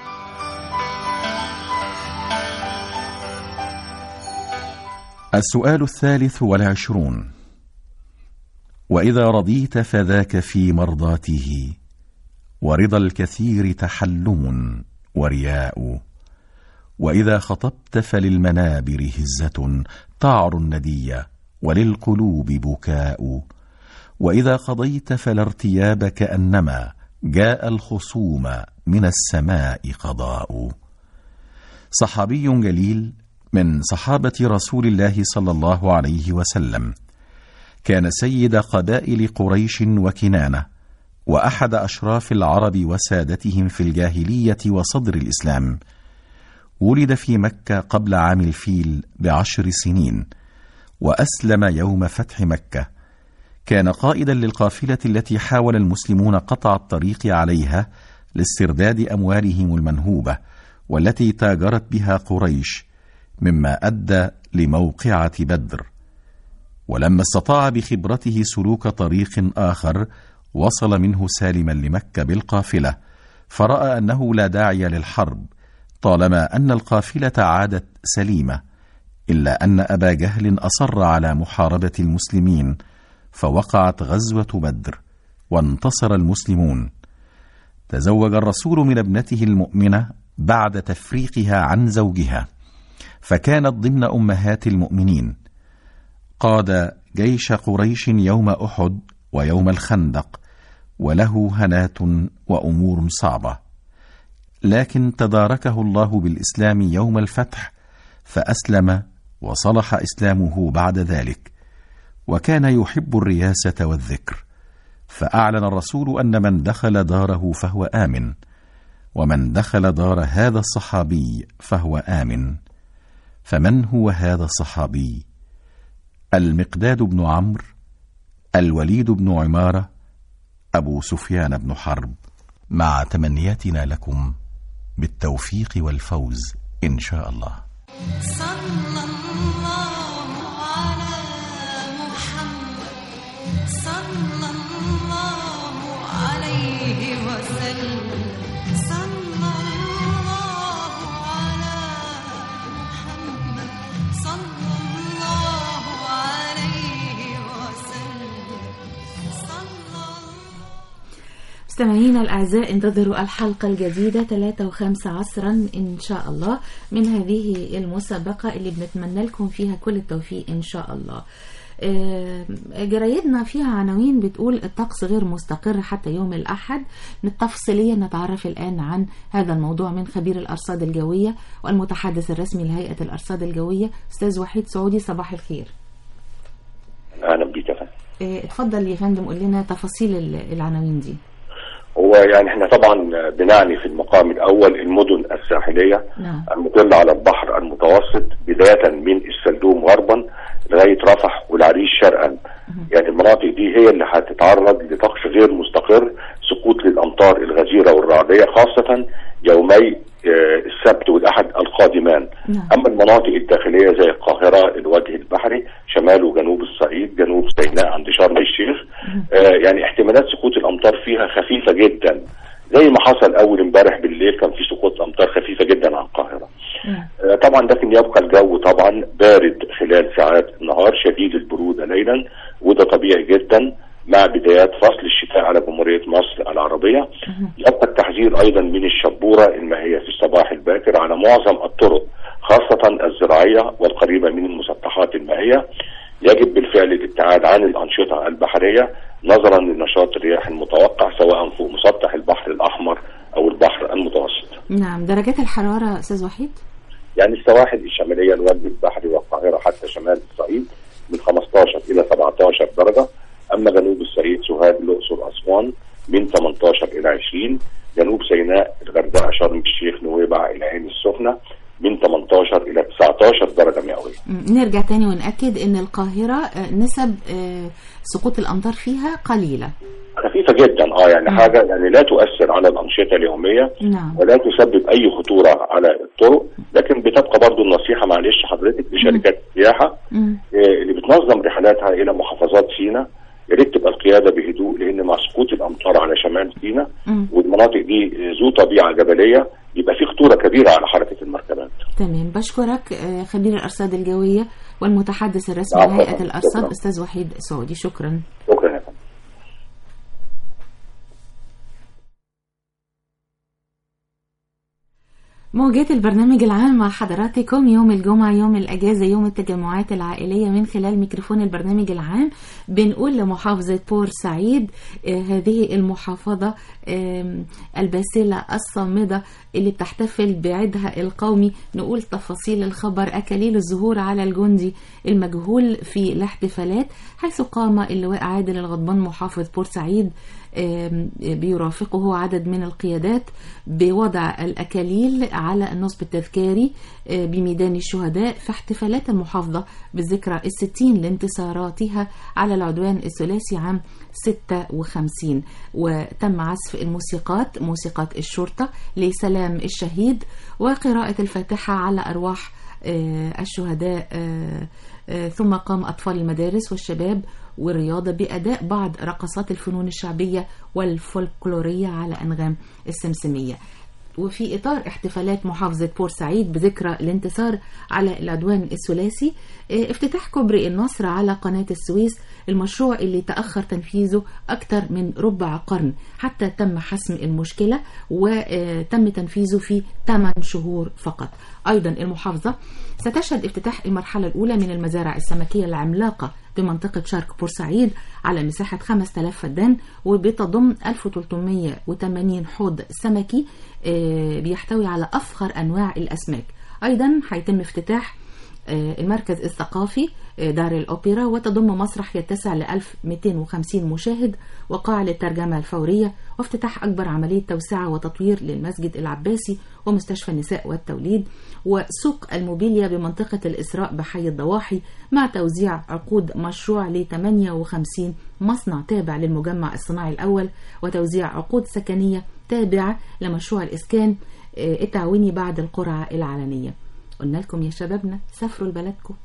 السؤال الثالث والعشرون: وإذا رضيت فذاك في مرضاته، ورضا الكثير تحلم ورياء، وإذا خطبت فللمنابر هزة تعر الندي، وللقلوب بكاء، وإذا قضيت فلا ارتياب كأنما جاء الخصوم من السماء قضاء. صحابي جليل من صحابة رسول الله صلى الله عليه وسلم، كان سيد قبائل قريش وكنانة، وأحد أشراف العرب وسادتهم في الجاهلية وصدر الإسلام. ولد في مكة قبل عام الفيل بعشر سنين، وأسلم يوم فتح مكة. كان قائدا للقافلة التي حاول المسلمون قطع الطريق عليها لاسترداد أموالهم المنهوبة والتي تاجرت بها قريش، مما أدى لموقعة بدر، ولما استطاع بخبرته سلوك طريق آخر وصل منه سالما لمكة بالقافلة، فرأى أنه لا داعي للحرب طالما أن القافلة عادت سليمة، إلا أن أبا جهل أصر على محاربة المسلمين، فوقعت غزوة بدر وانتصر المسلمون. تزوج الرسول من ابنته المؤمنة بعد تفريقها عن زوجها، فكانت ضمن أمهات المؤمنين. قاد جيش قريش يوم أحد ويوم الخندق، وله هنات وأمور صعبة، لكن تداركه الله بالإسلام يوم الفتح، فأسلم وصلح إسلامه بعد ذلك، وكان يحب الرياسة والذكر، فأعلن الرسول أن من دخل داره فهو آمن، ومن دخل دار هذا الصحابي فهو آمن. فمن هو هذا الصحابي؟ المقداد بن عمرو، الوليد بن عمارة، أبو سفيان بن حرب. مع تمنياتنا لكم بالتوفيق والفوز إن شاء الله. صلى الله على محمد صلى الله عليه وسلم صلى الله على محمد صلى الله عليه وسلم صلى. مستمعينا الأعزاء، انتظروا الحلقة الجديدة ثلاثة وخمسة عصرا إن شاء الله من هذه المسابقة اللي بنتمنى لكم فيها كل التوفيق إن شاء الله. جرايدنا فيها عناوين بتقول الطقس غير مستقر حتى يوم الأحد. تفصيليا نتعرف الآن عن هذا الموضوع من خبير الأرصاد الجوية والمتحدث الرسمي لهيئة الأرصاد الجوية أستاذ وحيد سعودي. صباح الخير. أهلا بيك يا فندم. اتفضل يا فندم، قول لنا تفاصيل العناوين دي. هو يعني احنا طبعا بنعني في المقام الاول المدن الساحليه نعم. المطله على البحر المتوسط بدايه من السلدوم غربا لغايه رفح والعريش شرقا. مم. يعني المناطق دي هي اللي هتتعرض لطقس غير مستقر، سقوط للامطار الغزيره والرعديه خاصه يومي السبت والاحد القادمان. نعم. اما المناطق الداخليه زي القاهره، الوجه البحري، شمال وجنوب الصعيد، جنوب سيناء عند شرم الشيخ، آه يعني احتمالات سقوط الامطار فيها خفيفه جدا، زي ما حصل اول امبارح بالليل كان في سقوط امطار خفيفه جدا عن القاهره. آه طبعا لكن يبقى الجو طبعا بارد خلال ساعات النهار، شديد البروده ليلا، وده طبيعي جدا مع بدايات فصل الشتاء على جمهورية مصر العربية. يبقى التحذير أيضا من الشبورة المائية في الصباح الباكر على معظم الطرق خاصة الزراعية والقريبة من المسطحات المائية. يجب بالفعل الابتعاد عن الأنشطة البحرية نظرا لنشاط الرياح المتوقع سواء فوق مسطح البحر الأحمر أو البحر المتوسط. نعم. درجات الحرارة أستاذ وحيد؟ يعني السواحل الشمالية، الوجه البحري والقاهرة حتى شمال الصعيد من خمستاشر إلى سبعتاشر درجة. أما جنوب الصعيد، سوهاج، الأقصر، أسوان من ثمانية عشر إلى عشرين. جنوب سيناء، الغردقة، شرم الشيخ، نويبع، العين السخنة من ثمانية عشر إلى تسعة عشر درجة مئوية. نرجع تاني ونأكد إن القاهرة نسب سقوط الأمطار فيها قليلة، خفيفة جدا. اه يعني م. حاجة يعني لا تؤثر على الأنشطة اليومية. نعم. ولا تسبب أي خطورة على الطرق، لكن بتبقى برضو النصيحة معلش حضرتك لشركات السياحة اللي بتنظم رحلاتها إلى محافظات سيناء، يا ريت تبقى القياده بهدوء، لان مع سقوط الامطار على شمال سيناء والمناطق دي ذو طبيعه جبليه يبقى في خطوره كبيره على حركه المركبات. تمام. بشكرك خبير الارصاد الجويه والمتحدث الرسمي لهيئه الارصاد استاذ وحيد سعودي. شكرا. شكرا يا فندم. موجات البرنامج العام مع حضراتكم يوم الجمعة، يوم الأجازة، يوم التجمعات العائلية. من خلال ميكروفون البرنامج العام بنقول لمحافظة بورسعيد، آه هذه المحافظة آه الباسلة الصامدة اللي بتحتفل بعيدها القومي. نقول تفاصيل الخبر: أكاليل الظهور على الجندي المجهول في الاحتفالات، حيث قام اللواء عادل الغضبان محافظ بورسعيد بيرافقه عدد من القيادات بوضع الأكاليل على النصب التذكاري بميدان الشهداء في احتفالات المحافظة بالذكرى الستين لانتصاراتها على العدوان الثلاثي عام ستة وخمسين. وتم عزف الموسيقات، موسيقى الشرطة لسلام الشهيد، وقراءة الفاتحة على أرواح الشهداء. ثم قام أطفال المدارس والشباب والرياضة بأداء بعض رقصات الفنون الشعبية والفولكلورية على أنغام السمسمية. وفي إطار احتفالات محافظة بورسعيد بذكرى الانتصار على العدوان الثلاثي، افتتاح كوبري النصر على قناة السويس، المشروع اللي تأخر تنفيذه أكثر من ربع قرن حتى تم حسم المشكلة، وتم تنفيذه في ثمانية شهور فقط. أيضا المحافظة ستشهد افتتاح المرحلة الأولى من المزارع السمكية العملاقة بمنطقة شرق بورسعيد على مساحة خمسة آلاف فدان، وبتضم ألف وثلاثمائة وثمانين حوض سمكي بيحتوي على أفخر أنواع الأسماك. أيضا هيتم افتتاح المركز الثقافي دار الأوبرا، وتضم مسرح يتسع ل ألف ومئتين وخمسين مشاهد وقاعة للترجمة الفورية، وافتتاح أكبر عملية توسعة وتطوير للمسجد العباسي ومستشفى النساء والتوليد، وسوق الموبيليا بمنطقة الإسراء بحي الضواحي، مع توزيع عقود مشروع ل ثمانية وخمسين مصنع تابع للمجمع الصناعي الأول، وتوزيع عقود سكنية تابعة لمشروع الإسكان التعاوني بعد القرعة العلنية. قلنا لكم يا شبابنا سافروا لبلدكم.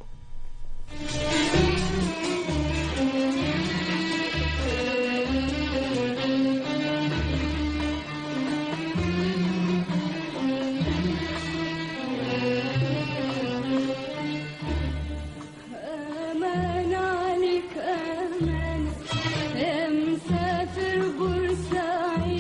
أمان عليك أمان يا مسافر بورسعيد،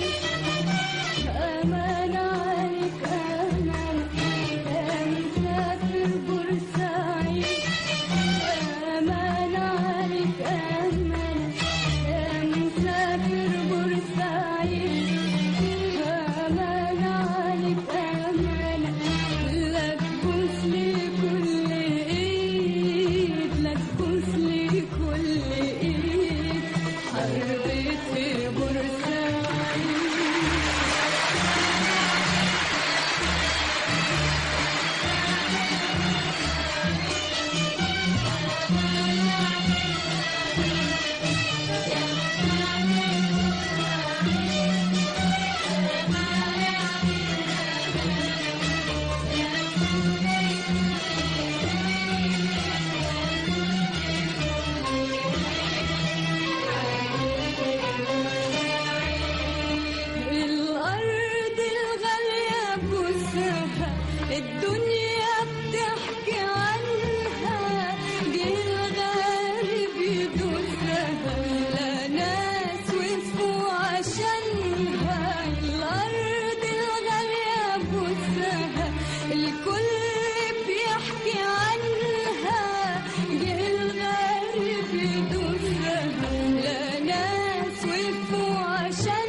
أمان عليك أمان يا مسافر بورسعيد، أمان عليك أمان يا مسافر بورسعيد، أمان عليك أمان لا تبوس لي كل إيد، لا تبوس لي كل إيد، حربت في بورسعيد. الأرض الغالية بوسها الدنيا بتحكي عنها، جه الغالب يدوسها لا ناس وقفوا عشانها. الأرض الغالية بوسها الكل بيحكي عنها، جه الغالب يدوسها لا ناس وقفوا عشانها.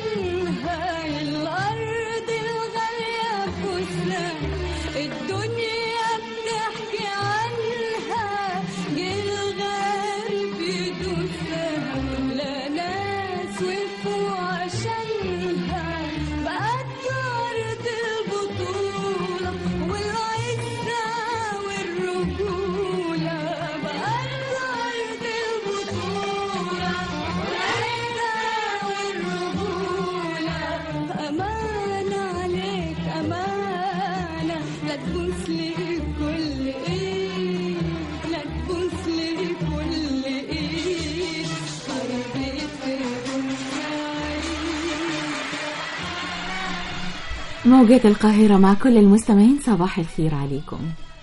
الأرض الغالية بوسها الدنيا بتحكي عنها، جه الغالب يدوسها لا ناس وقفوا عشانها. بقت أرض البطولة والعزة والرجولة، بقت أرض البطولة والعزة والرجولة. أمانة عليك أمانة لا تبوس لي كل إيد، لا تبوس لي كل إيد، حربت في بورسعيد. موجات القاهرة مع كل المستمعين، صباح الخير عليكم.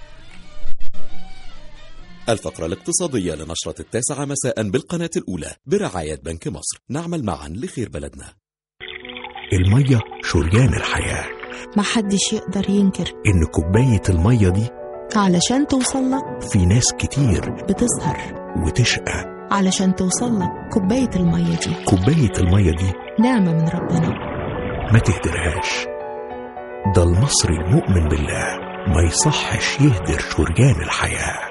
الفقرة الاقتصادية لنشرة التاسعة مساء بالقناة الأولى برعاية بنك مصر. نعمل معا لخير بلدنا. المية شريان الحياة، محدش يقدر ينكر إن كوباية المية دي علشان توصلك في ناس كتير بتسهر وتشقى علشان توصلك. كوباية المية دي كوباية المية دي نعمة من ربنا، ما تهدرهاش. ده المصري المؤمن بالله ما يصحش يهدر شريان الحياة.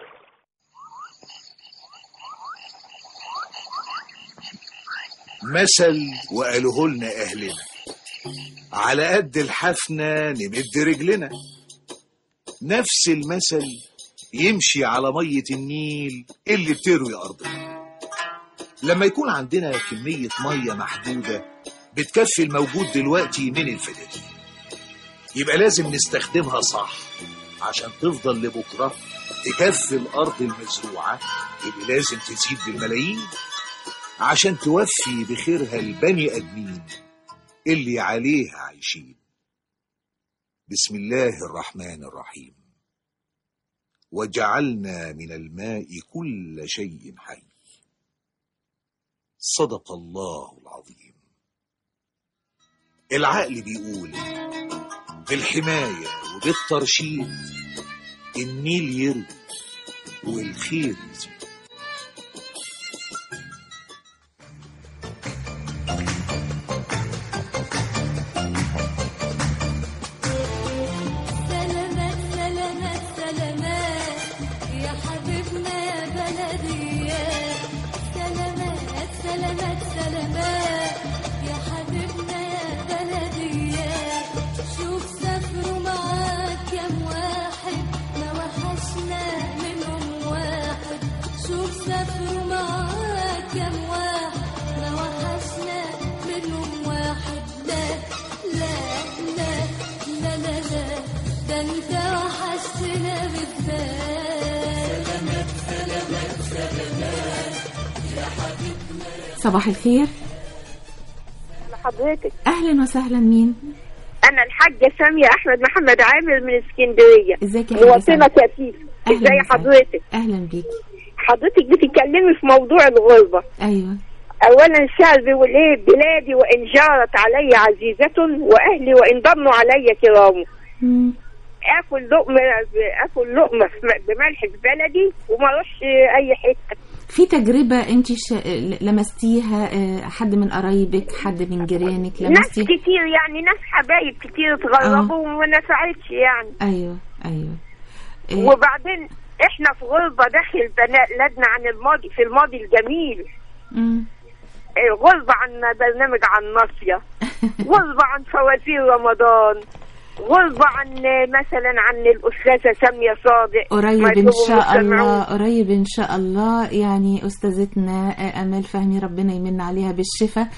مثل وقالوه لنا أهلنا، على قد الحفنة نمد رجلنا. نفس المثل يمشي على مية النيل اللي بتروي أرضنا. لما يكون عندنا كمية مية محدودة بتكفي الموجود دلوقتي من الفدان، يبقى لازم نستخدمها صح عشان تفضل لبكرة تكفي الأرض المزروعة اللي لازم تزيد بالملايين عشان توفي بخيرها البني آدمين اللي عليها عايشين. بسم الله الرحمن الرحيم. وجعلنا من الماء كل شيء حي. صدق الله العظيم. العقل بيقول بالحماية وبالترشيد النيل يروي والخير يزيد. سلامات سلامات سلامات يا حبيبنا يا بلدي، سلامات سلامات سلامات يا حبيبنا يا بلدي. شوف سافروا معاك كم واحد ما وحشنا منهم واحد، شوف سافروا معاك كم واحد ما وحشنا منهم واحد. لا لا لا لا لا لا ده انت وحشتنا بالذات. سلامات سلامات سلامات يا حبيبنا. صباح الخير لحضرتك. اهلا وسهلا. مين؟ انا الحاجه ساميه احمد محمد عامر من اسكندريه. ازيك يا حاجه ساميه؟ مواطنه كفيف. ازي حضرتك؟ اهلا بيكي. حضرتك بتتكلمي في موضوع الغربه. ايوه. اولا الشعر بيقول ايه؟ بلادي وان جارت علي عزيزه واهلي وان ضموا علي كرام. مم. اكل لقمه اكل لقمه بملح في بلدي وما اروحش اي حته. في تجربة انت ش... لمستيها، حد من قرايبك، حد من جيرانك لمستيها؟ ناس كتير يعني، ناس حبايب كتير اتغربوا وما نفعتش يعني. ايوه ايوه. إيه؟ وبعدين احنا في غربة داخل بلدنا عن الماضي، في الماضي الجميل. امم إيه، غربة عن برنامج عن ناصية، غربة عن فوازير رمضان، غربة عن مثلا عن الأستاذة سامية صادق. قريب إن شاء الله، قريب إن شاء الله يعني أستاذتنا أمال فهمي ربنا يمن عليها بالشفاء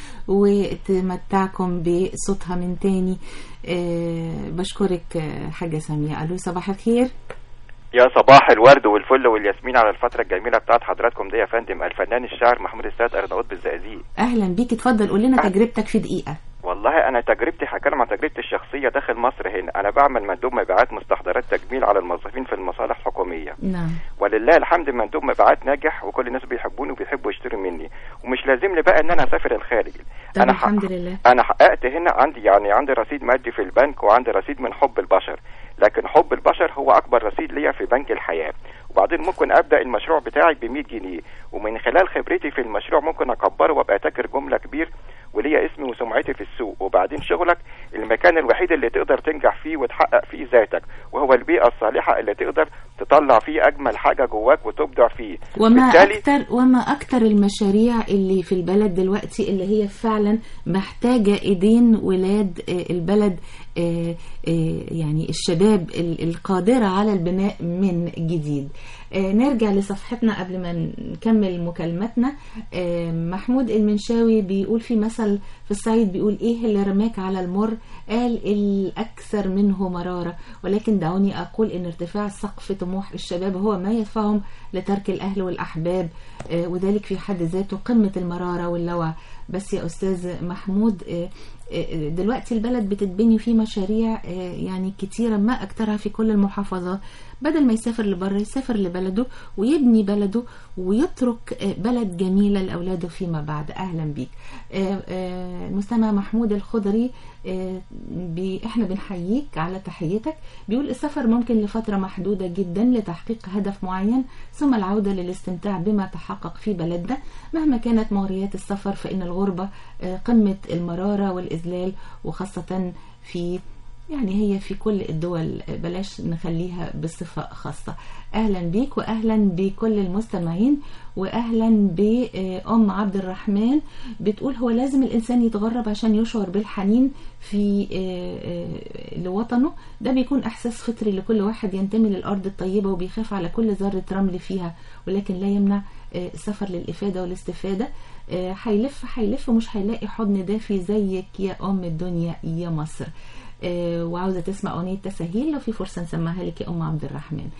وتمتعكم بصوتها من تاني. أه بشكرك حاجة سامية. ألو صباح الخير. يا صباح الورد والفل والياسمين على الفترة الجميلة بتاعت حضراتكم دي يا فندم. الفنان الشاعر محمود السيد أرناؤوط بالزقازيق. أهلا بيك، اتفضل قول لنا تجربتك في دقيقة. والله انا تجربتي هتكلم عن تجربتي الشخصيه داخل مصر. هنا انا بعمل مندوب مبيعات مستحضرات تجميل على الموظفين في المصالح الحكوميه. نعم. ولله الحمد مندوب مبيعات ناجح وكل الناس بيحبوني وبيحبوا يشتروا مني ومش لازم لي بقى ان انا اسافر الخارج. انا الحمد حق... لله انا حققت هنا عندي يعني عندي رصيد مادي في البنك وعندي رصيد من حب البشر، لكن حب البشر هو اكبر رصيد ليا في بنك الحياه. وبعدين ممكن ابدا المشروع بتاعي ب مية جنيه ومن خلال خبرتي في المشروع ممكن اكبره وابقى تاجر جمله كبير وليا اسمي وسمعتي في السوق. وبعدين شغلك المكان الوحيد اللي تقدر تنجح فيه وتحقق فيه ذاتك، وهو البيئة الصالحة اللي تقدر تطلع فيه أجمل حاجة جواك وتبدع فيه. وما أكتر وما أكتر المشاريع اللي في البلد دلوقتي اللي هي فعلا محتاجة إيدين ولاد البلد، يعني الشباب القادرة على البناء من جديد. نرجع لصفحتنا قبل ما نكمل مكالمتنا. محمود المنشاوي بيقول في مثل في الصعيد بيقول ايه اللي رماك على المر؟ قال الأكثر منه مرارة. ولكن دعوني أقول ان ارتفاع سقف طموح الشباب هو ما يدفعهم لترك الأهل والأحباب، وذلك في حد ذاته قمة المرارة واللوع. بس يا أستاذ محمود دلوقتي البلد بتتبني فيه مشاريع يعني كتيرة ما أكترها في كل المحافظات. بدل ما يسافر لبره يسافر لبلده ويبني بلده ويترك بلد جميلة لأولاده فيما بعد. أهلا بيك المستمع محمود الخضري. احنا بنحييك على تحيتك. بيقول السفر ممكن لفترة محدودة جدا لتحقيق هدف معين ثم العودة للاستمتاع بما تحقق في بلدنا. مهما كانت مغريات السفر فإن الغربة قمة المرارة والإذلال، وخاصة في يعني هي في كل الدول، بلاش نخليها بصفة خاصة. أهلا بيك وأهلا بكل المستمعين وأهلا بأم عبد الرحمن. بتقول هو لازم الإنسان يتغرب عشان يشعر بالحنين في لوطنه. ده بيكون إحساس فطري لكل واحد ينتمي للأرض الطيبة وبيخاف على كل ذرة رمل فيها، ولكن لا يمنع السفر للإفادة والاستفادة. هيلف هيلف مش هيلاقي حضن دافي زيك يا أم الدنيا يا مصر. آه وعاوزة تسمع أغنية تساهيل، لو في فرصة نسمعها لك يا أم عبد الرحمن.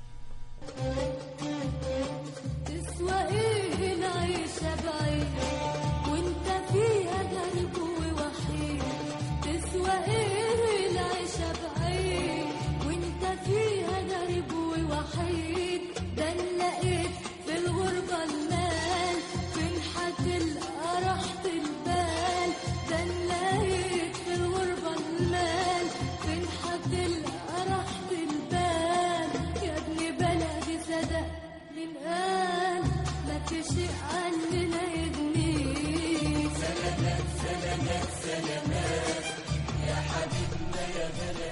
تسوى ايه العيشة بعيد وانت فيها غريب ووحيد، تسوى ايه العيشة بعيد وانت فيها غريب ووحيد، ده نلاقيت في الغربة المال فين هتلقى راحة البال، ده نلاقيت في الغربة المال فين هتلقى راحة البال، يا ابن بلدي صدق للآن ما في شيء عننا يغنيك. سلامات سلامات سلامات يا حبيبنا يا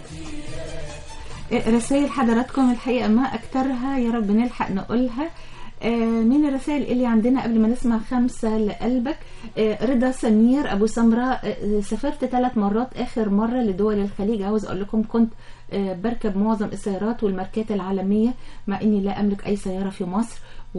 بلدي. رسائل حضراتكم الحقيقة ما أكترها، يا رب نلحق نقولها. من الرسائل اللي عندنا قبل ما نسمع خمسة لقلبك، رضا سمير أبو سمرة، سافرت ثلاث مرات، آخر مرة لدول الخليج. عاوز أقول لكم كنت بركب معظم السيارات والماركات العالمية مع إني لا أملك أي سيارة في مصر.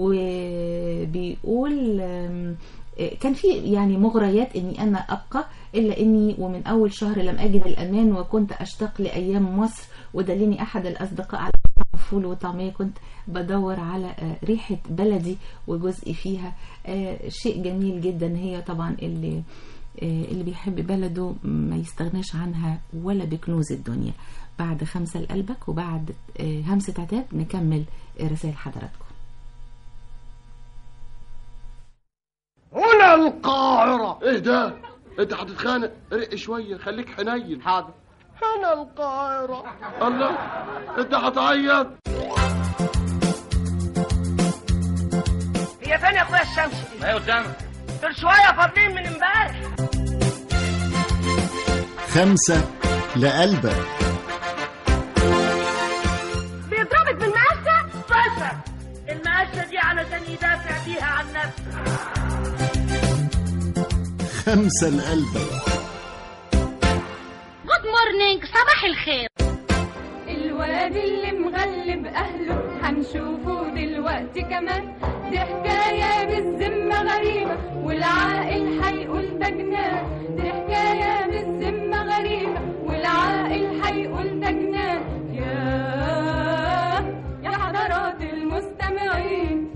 وبيقول كان في يعني مغريات إني أنا أبقى، إلا إني ومن أول شهر لم أجد الأمان وكنت أشتاق لأيام مصر، ودلني أحد الأصدقاء على فول وطعمية، كنت بدور على ريحة بلدي وجزء فيها. شيء جميل جدا. هي طبعا اللي اللي بيحب بلده ما يستغناش عنها ولا بكنوز الدنيا. بعد خمسة لقلبك وبعد همسة عتاب نكمل رسائل حضراتكم. هنا القاهرة. ايه ده؟ انت هتتخانق؟ رق شوية، خليك حنين. حاضر. هنا القاهرة. الله، انت هتعيط. هي فين يا اخويا الشمس دي؟ ما هي قدامك. دول شوية فاضلين من امبارح. خمسة لقلبك. بيضربك بالمقشة؟ فشل. المقشة دي علشان يدافع بيها عن نفسه. خمسة لقلبك. جود مورنينج، صباح الخير. الواد اللي مغلب اهله هنشوفه دلوقتي كمان، دي حكايه بالذمه غريبه والعاقل هيقول ده جنان، دي حكايه بالذمه غريبه والعاقل هيقول ده جنان. يا يا حضرات المستمعين.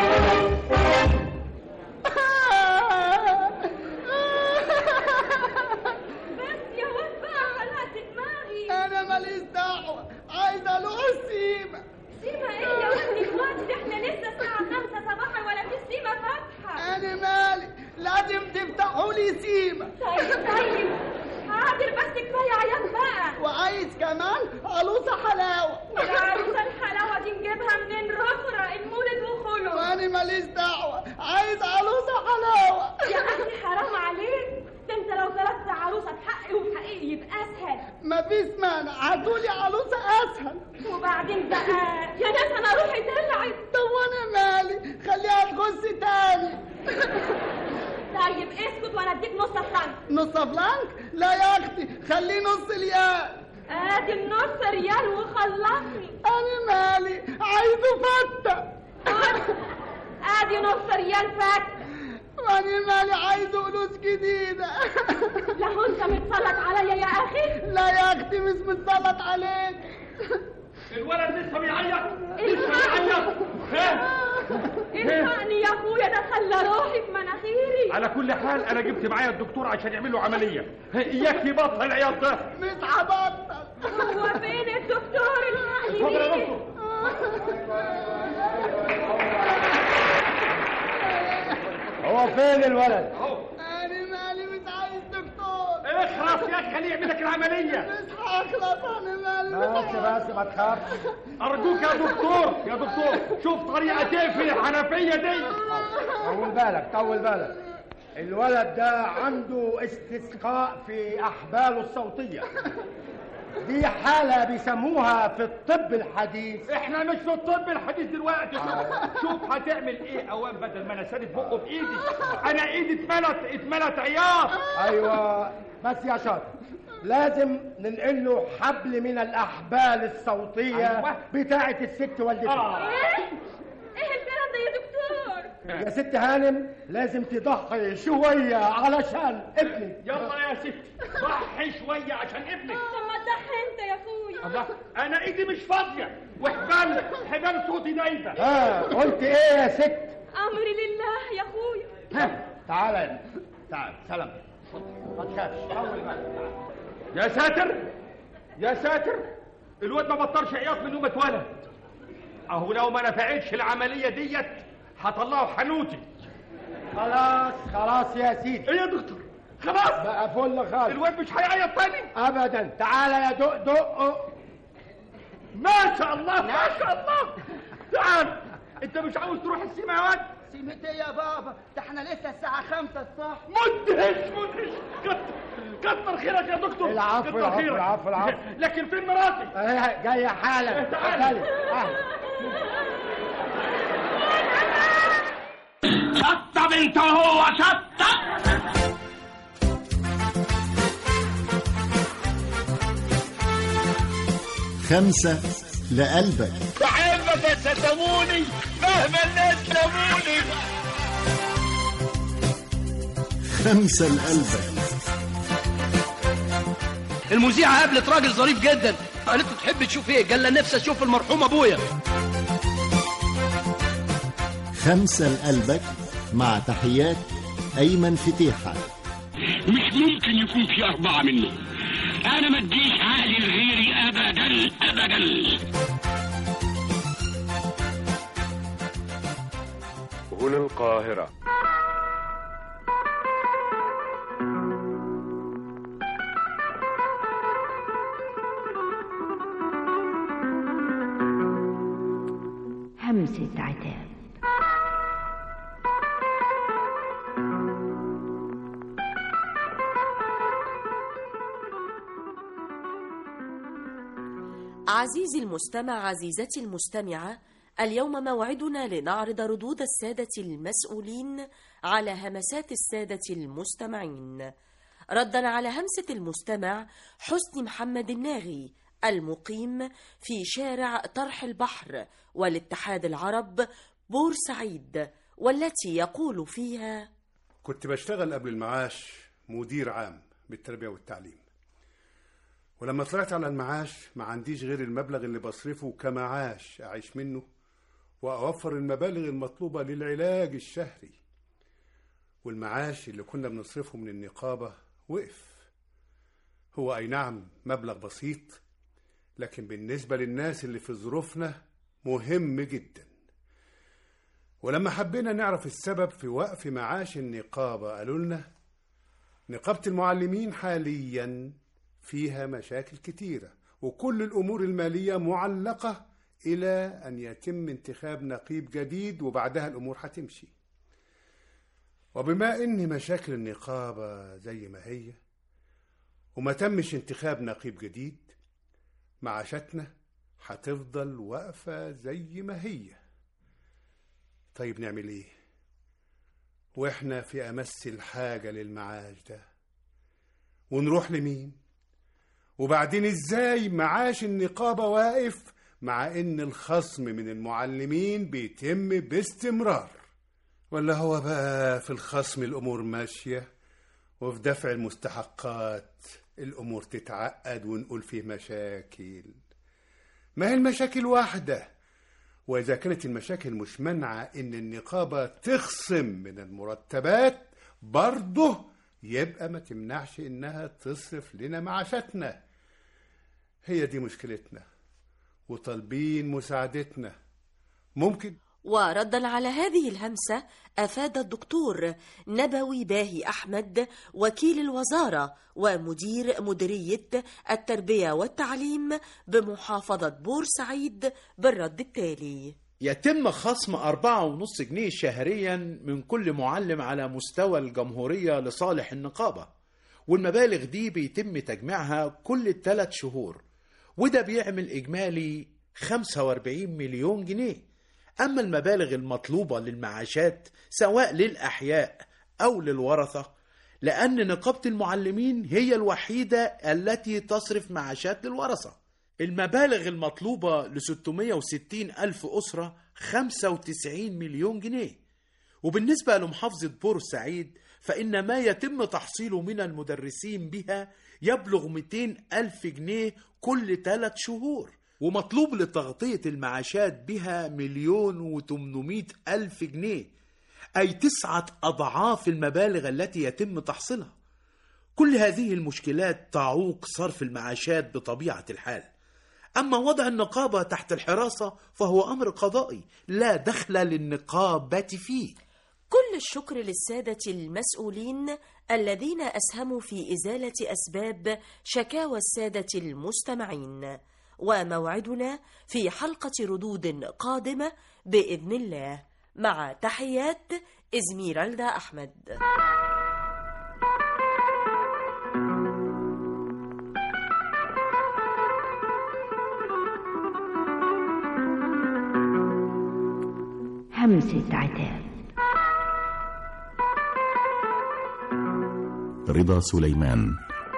انا ماليش دعوه، عايزه اروح السيما. سيما ايه يا ولدي دلوقتي؟ احنا لسه الساعه خمسة صباحا ولا في سيما فاتحه. انا مالي، لازم تفتحوا لي سيما. طيب طيب حاضر، بس كفايه عياط بقى. وعايز كمان عروسه حلاوه. العروسه الحلاوه دي نجيبها منين؟ رخره المولد وخلو. وانا ماليش دعوه، عايز عروسه حلاوه. يا اخي حرام عليك، ده انت لو طلبت عروسه بحق وبحقيقي يبقى اسهل. مفيش مانع، هاتولي عروسه اسهل. وبعدين بقى يا ناس انا روحي تلعب. طب وانا مالي، خليها تغص تاني. طيب اسكت وانا اديك نص فرنك. نص فرنك؟ لا يا اختي، خليه نص ريال. ادي النص ريال وخلصني. انا مالي، عايزه فته. ادي نص ريال فته. وانا مالي، عايزه فلوس جديده. لا هو انت متسلط عليا يا اخي؟ لا يا اختي مش متسلط عليك. الولد لسه بيعيط. لسه بيعيط. الحقني يا اخويا، ده خلى روحي في مناخيري. على كل حال انا جبت معايا الدكتور عشان يعمل له عمليه. اياك يبطل العياط ده. مش هبطل. هو فين الدكتور؟ الحقني بيه. هو فين الولد؟ انا مالي، مش عايز دكتور. اخلص يا اخي، خليه يعمل لك العمليه. مش هخلص، انا مالي. بس بس ما تخافش. ارجوك يا دكتور يا دكتور، شوف طريقه تقفل الحنفيه دي. طول بالك طول بالك. الولد ده عنده استسقاء في احباله الصوتيه. دي حالة بيسموها في الطب الحديث. احنا مش في الطب الحديث دلوقتي. شوف, شوف هتعمل ايه اوان بدل ما انا سادد بقه بايدي. انا ايدي اتملت اتملت عياط. ايوه بس يا شاطر، لازم ننقله حبل من الاحبال الصوتيه. أيوة. بتاعه الست والدتي. آه. ايه ايه الكلام ده يا دكتور؟ يا ست هانم لازم تضحي شويه علشان ابني. يلا يا ستي ضحي شويه عشان ابنك. طب ما تضحي انت يا اخويا. الله، انا ايدي مش فاضيه وحبال حبال صوتي دايبه. ها قلت ايه يا ست؟ امري لله يا اخويا. ها تعالى يا تعال سلام. ما تخافش اول بقى. يا ساتر يا ساتر، الواد ما بطلش عياط من يوم اتولد. اهو لو ما نفعتش العمليه ديت هطلعه حنوتي. خلاص خلاص يا سيدي. ايه يا دكتور؟ خلاص بقى فل خالص. الواد مش هيعيط تاني ابدا. تعالى يا دق دق. ما شاء الله ما شاء الله. تعال، انت مش عاوز تروح السيما يا واد؟ سيمة ايه يا بابا؟ ده احنا لسه الساعة خمسة الصبح. مدهش مدهش. كتر كتر خيرك يا دكتور. العفو العفو العفو العفو. لكن فين مراتي؟ ايه جاية حالا. تعالي. شطب انت وهو شطب. خمسة لقلبك. بحبك يا ستموني مهما الناس لموني. خمسة لقلبك. المذيعة قابلت راجل ظريف جدا، قالت له تحب تشوف ايه؟ قال لها نفسي اشوف المرحوم ابويا. خمسة لقلبك مع تحيات أيمن فتيحة. مش ممكن يكون في أربعة منه، أنا ما اديش عقلي لغيري أبدا أبدا. هنا القاهرة. همسة عتاب. عزيزي المستمع، عزيزتي المستمعة، اليوم موعدنا لنعرض ردود السادة المسؤولين على همسات السادة المستمعين. ردا على همسة المستمع حسني محمد الناغي المقيم في شارع طرح البحر والاتحاد العرب بورسعيد، والتي يقول فيها: كنت بشتغل قبل المعاش مدير عام بالتربية والتعليم، ولما طلعت على المعاش ما عنديش غير المبلغ اللي بصرفه كمعاش أعيش منه وأوفر المبالغ المطلوبة للعلاج الشهري، والمعاش اللي كنا بنصرفه من النقابة وقف. هو أي نعم مبلغ بسيط، لكن بالنسبة للناس اللي في ظروفنا مهم جدا. ولما حبينا نعرف السبب في وقف معاش النقابة قالوا لنا نقابة المعلمين حاليا فيها مشاكل كتيرة، وكل الأمور المالية معلقة إلى أن يتم انتخاب نقيب جديد، وبعدها الأمور هتمشي. وبما إن مشاكل النقابة زي ما هي وما تمش انتخاب نقيب جديد، معاشاتنا هتفضل واقفة زي ما هي. طيب نعمل ايه واحنا في امس الحاجة للمعاش ده؟ ونروح لمين؟ وبعدين ازاي معاش النقابة واقف مع ان الخصم من المعلمين بيتم باستمرار؟ ولا هو بقى في الخصم الامور ماشية وفي دفع المستحقات الامور تتعقد ونقول فيه مشاكل؟ ما هي المشاكل واحدة، وإذا كانت المشاكل مش منعة إن النقابة تخصم من المرتبات برضه يبقى ما تمنعش إنها تصرف لنا معاشاتنا. هي دي مشكلتنا وطالبين مساعدتنا. ممكن؟ وردا على هذه الهمسة أفاد الدكتور نبوي باهي أحمد وكيل الوزارة ومدير مديرية التربية والتعليم بمحافظة بورسعيد بالرد التالي: يتم خصم أربعة ونص جنيه شهريا من كل معلم على مستوى الجمهورية لصالح النقابة، والمبالغ دي بيتم تجميعها كل ثلاث شهور، وده بيعمل إجمالي خمسة وأربعين مليون جنيه. أما المبالغ المطلوبة للمعاشات سواء للأحياء أو للورثة، لأن نقابة المعلمين هي الوحيدة التي تصرف معاشات للورثة، المبالغ المطلوبة ل ستمائة وستين ألف أسرة خمسة وتسعين مليون جنيه، وبالنسبة لمحافظة بورسعيد فإن ما يتم تحصيله من المدرسين بها يبلغ مئتين ألف جنيه كل ثلاث شهور، ومطلوب لتغطية المعاشات بها مليون وتمنمائة ألف جنيه، أي تسعة أضعاف المبالغ التي يتم تحصيلها. كل هذه المشكلات تعوق صرف المعاشات بطبيعة الحال. أما وضع النقابة تحت الحراسة فهو أمر قضائي لا دخل للنقابة فيه. كل الشكر للسادة المسؤولين الذين أسهموا في إزالة أسباب شكاوى السادة المستمعين، وموعدنا في حلقة ردود قادمة بإذن الله، مع تحيات إزميرالدا أحمد. همسة عتاب. رضا سليمان.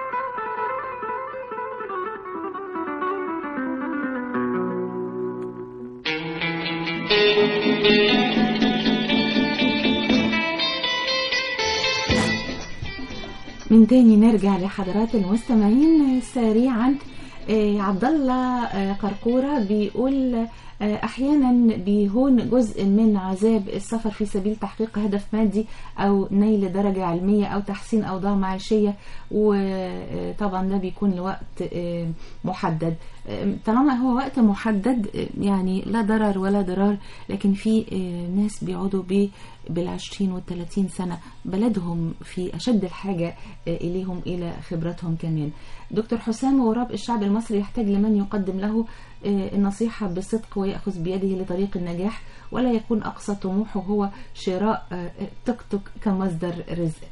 من تاني نرجع لحضرات المستمعين سريعا. عبد الله قرقورة بيقول أحيانا بيهون جزء من عذاب السفر في سبيل تحقيق هدف مادي أو نيل درجة علمية أو تحسين أوضاع معيشية، وطبعا ده بيكون لوقت محدد. طالما هو وقت محدد يعني لا ضرر ولا ضرار، لكن في ناس بيقعدوا بيه بالعشرين والثلاثين سنة بلدهم في أشد الحاجة إليهم إلى خبرتهم كمان. دكتور حسام غراب، الشعب المصري يحتاج لمن يقدم له النصيحة بصدق ويأخذ بيده لطريق النجاح، ولا يكون أقصى طموحه هو شراء توك توك كمصدر رزق.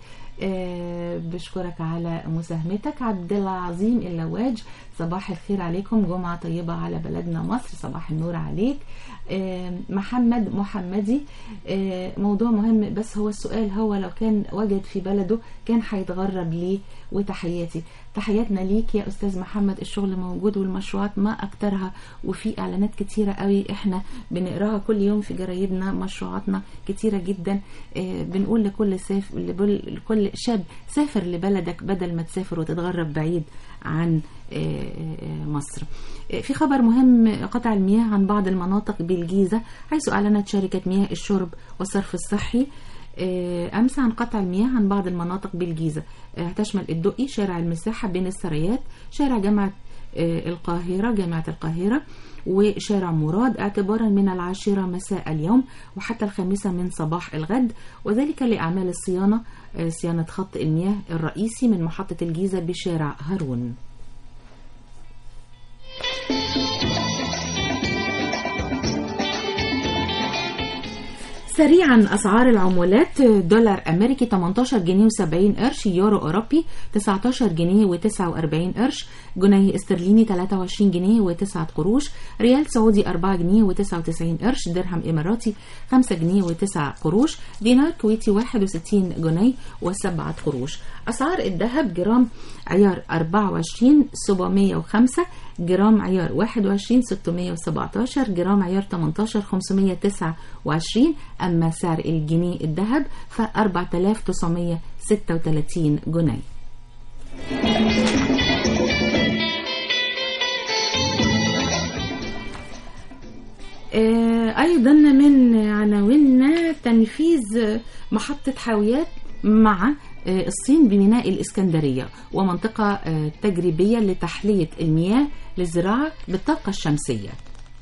بشكرك على مساهمتك. عبد العظيم اللواج، صباح الخير عليكم، جمعة طيبة على بلدنا مصر. صباح النور عليك. محمد محمدي، موضوع مهم، بس هو السؤال هو لو كان وجد في بلده كان هيتغرب ليه؟ وتحياتي. تحياتنا ليك يا أستاذ محمد. الشغل موجود والمشروعات ما أكترها، وفي إعلانات كتيرة قوي إحنا بنقراها كل يوم في جرايدنا، مشروعاتنا كتيرة جدا. بنقول لكل ساف لكل شاب سافر لبلدك بدل ما تسافر وتتغرب بعيد عن مصر. في خبر مهم، قطع المياه عن بعض المناطق بالجيزة حيث أعلنت شركة مياه الشرب والصرف الصحي أمس عن قطع المياه عن بعض المناطق بالجيزة. هتشمل الدقي، شارع المساحة بين السرايات، شارع جامعة القاهرة جامعة القاهرة، وشارع مراد، اعتبارا من العاشرة مساء اليوم وحتى الخامسة من صباح الغد، وذلك لأعمال الصيانة، صيانة خط المياه الرئيسي من محطة الجيزة بشارع هارون. سريعا أسعار العمولات: دولار أمريكي ثمانية عشر جنيه وسبعين قرش، يورو أوروبي تسعة عشر جنيه وتسعة وأربعين قرش، جنيه استرليني ثلاثة وعشرين جنيه وتسعة قروش، ريال سعودي أربعة جنيه وتسعة وتسعين قرش، درهم إماراتي خمسة جنيه وتسعة قروش، دينار كويتي واحد وستين جنيه وسبعة قروش. أسعار الذهب: جرام عيار أربعة وعشرين سبعمائة وخمسة، جرام عيار واحد وعشرين ستمائة وسبعة عشر، جرام عيار ثمانية عشر خمسمائة وتسعة وعشرين. أما سعر الجنيه الذهب فأربعة آلاف وتسعمائة وستة وثلاثين جنيه. أيضا من عناويننا تنفيذ محطة حاويات مع الصين بميناء الإسكندرية، ومنطقة تجريبية لتحلية المياه للزراعة بالطاقة الشمسية.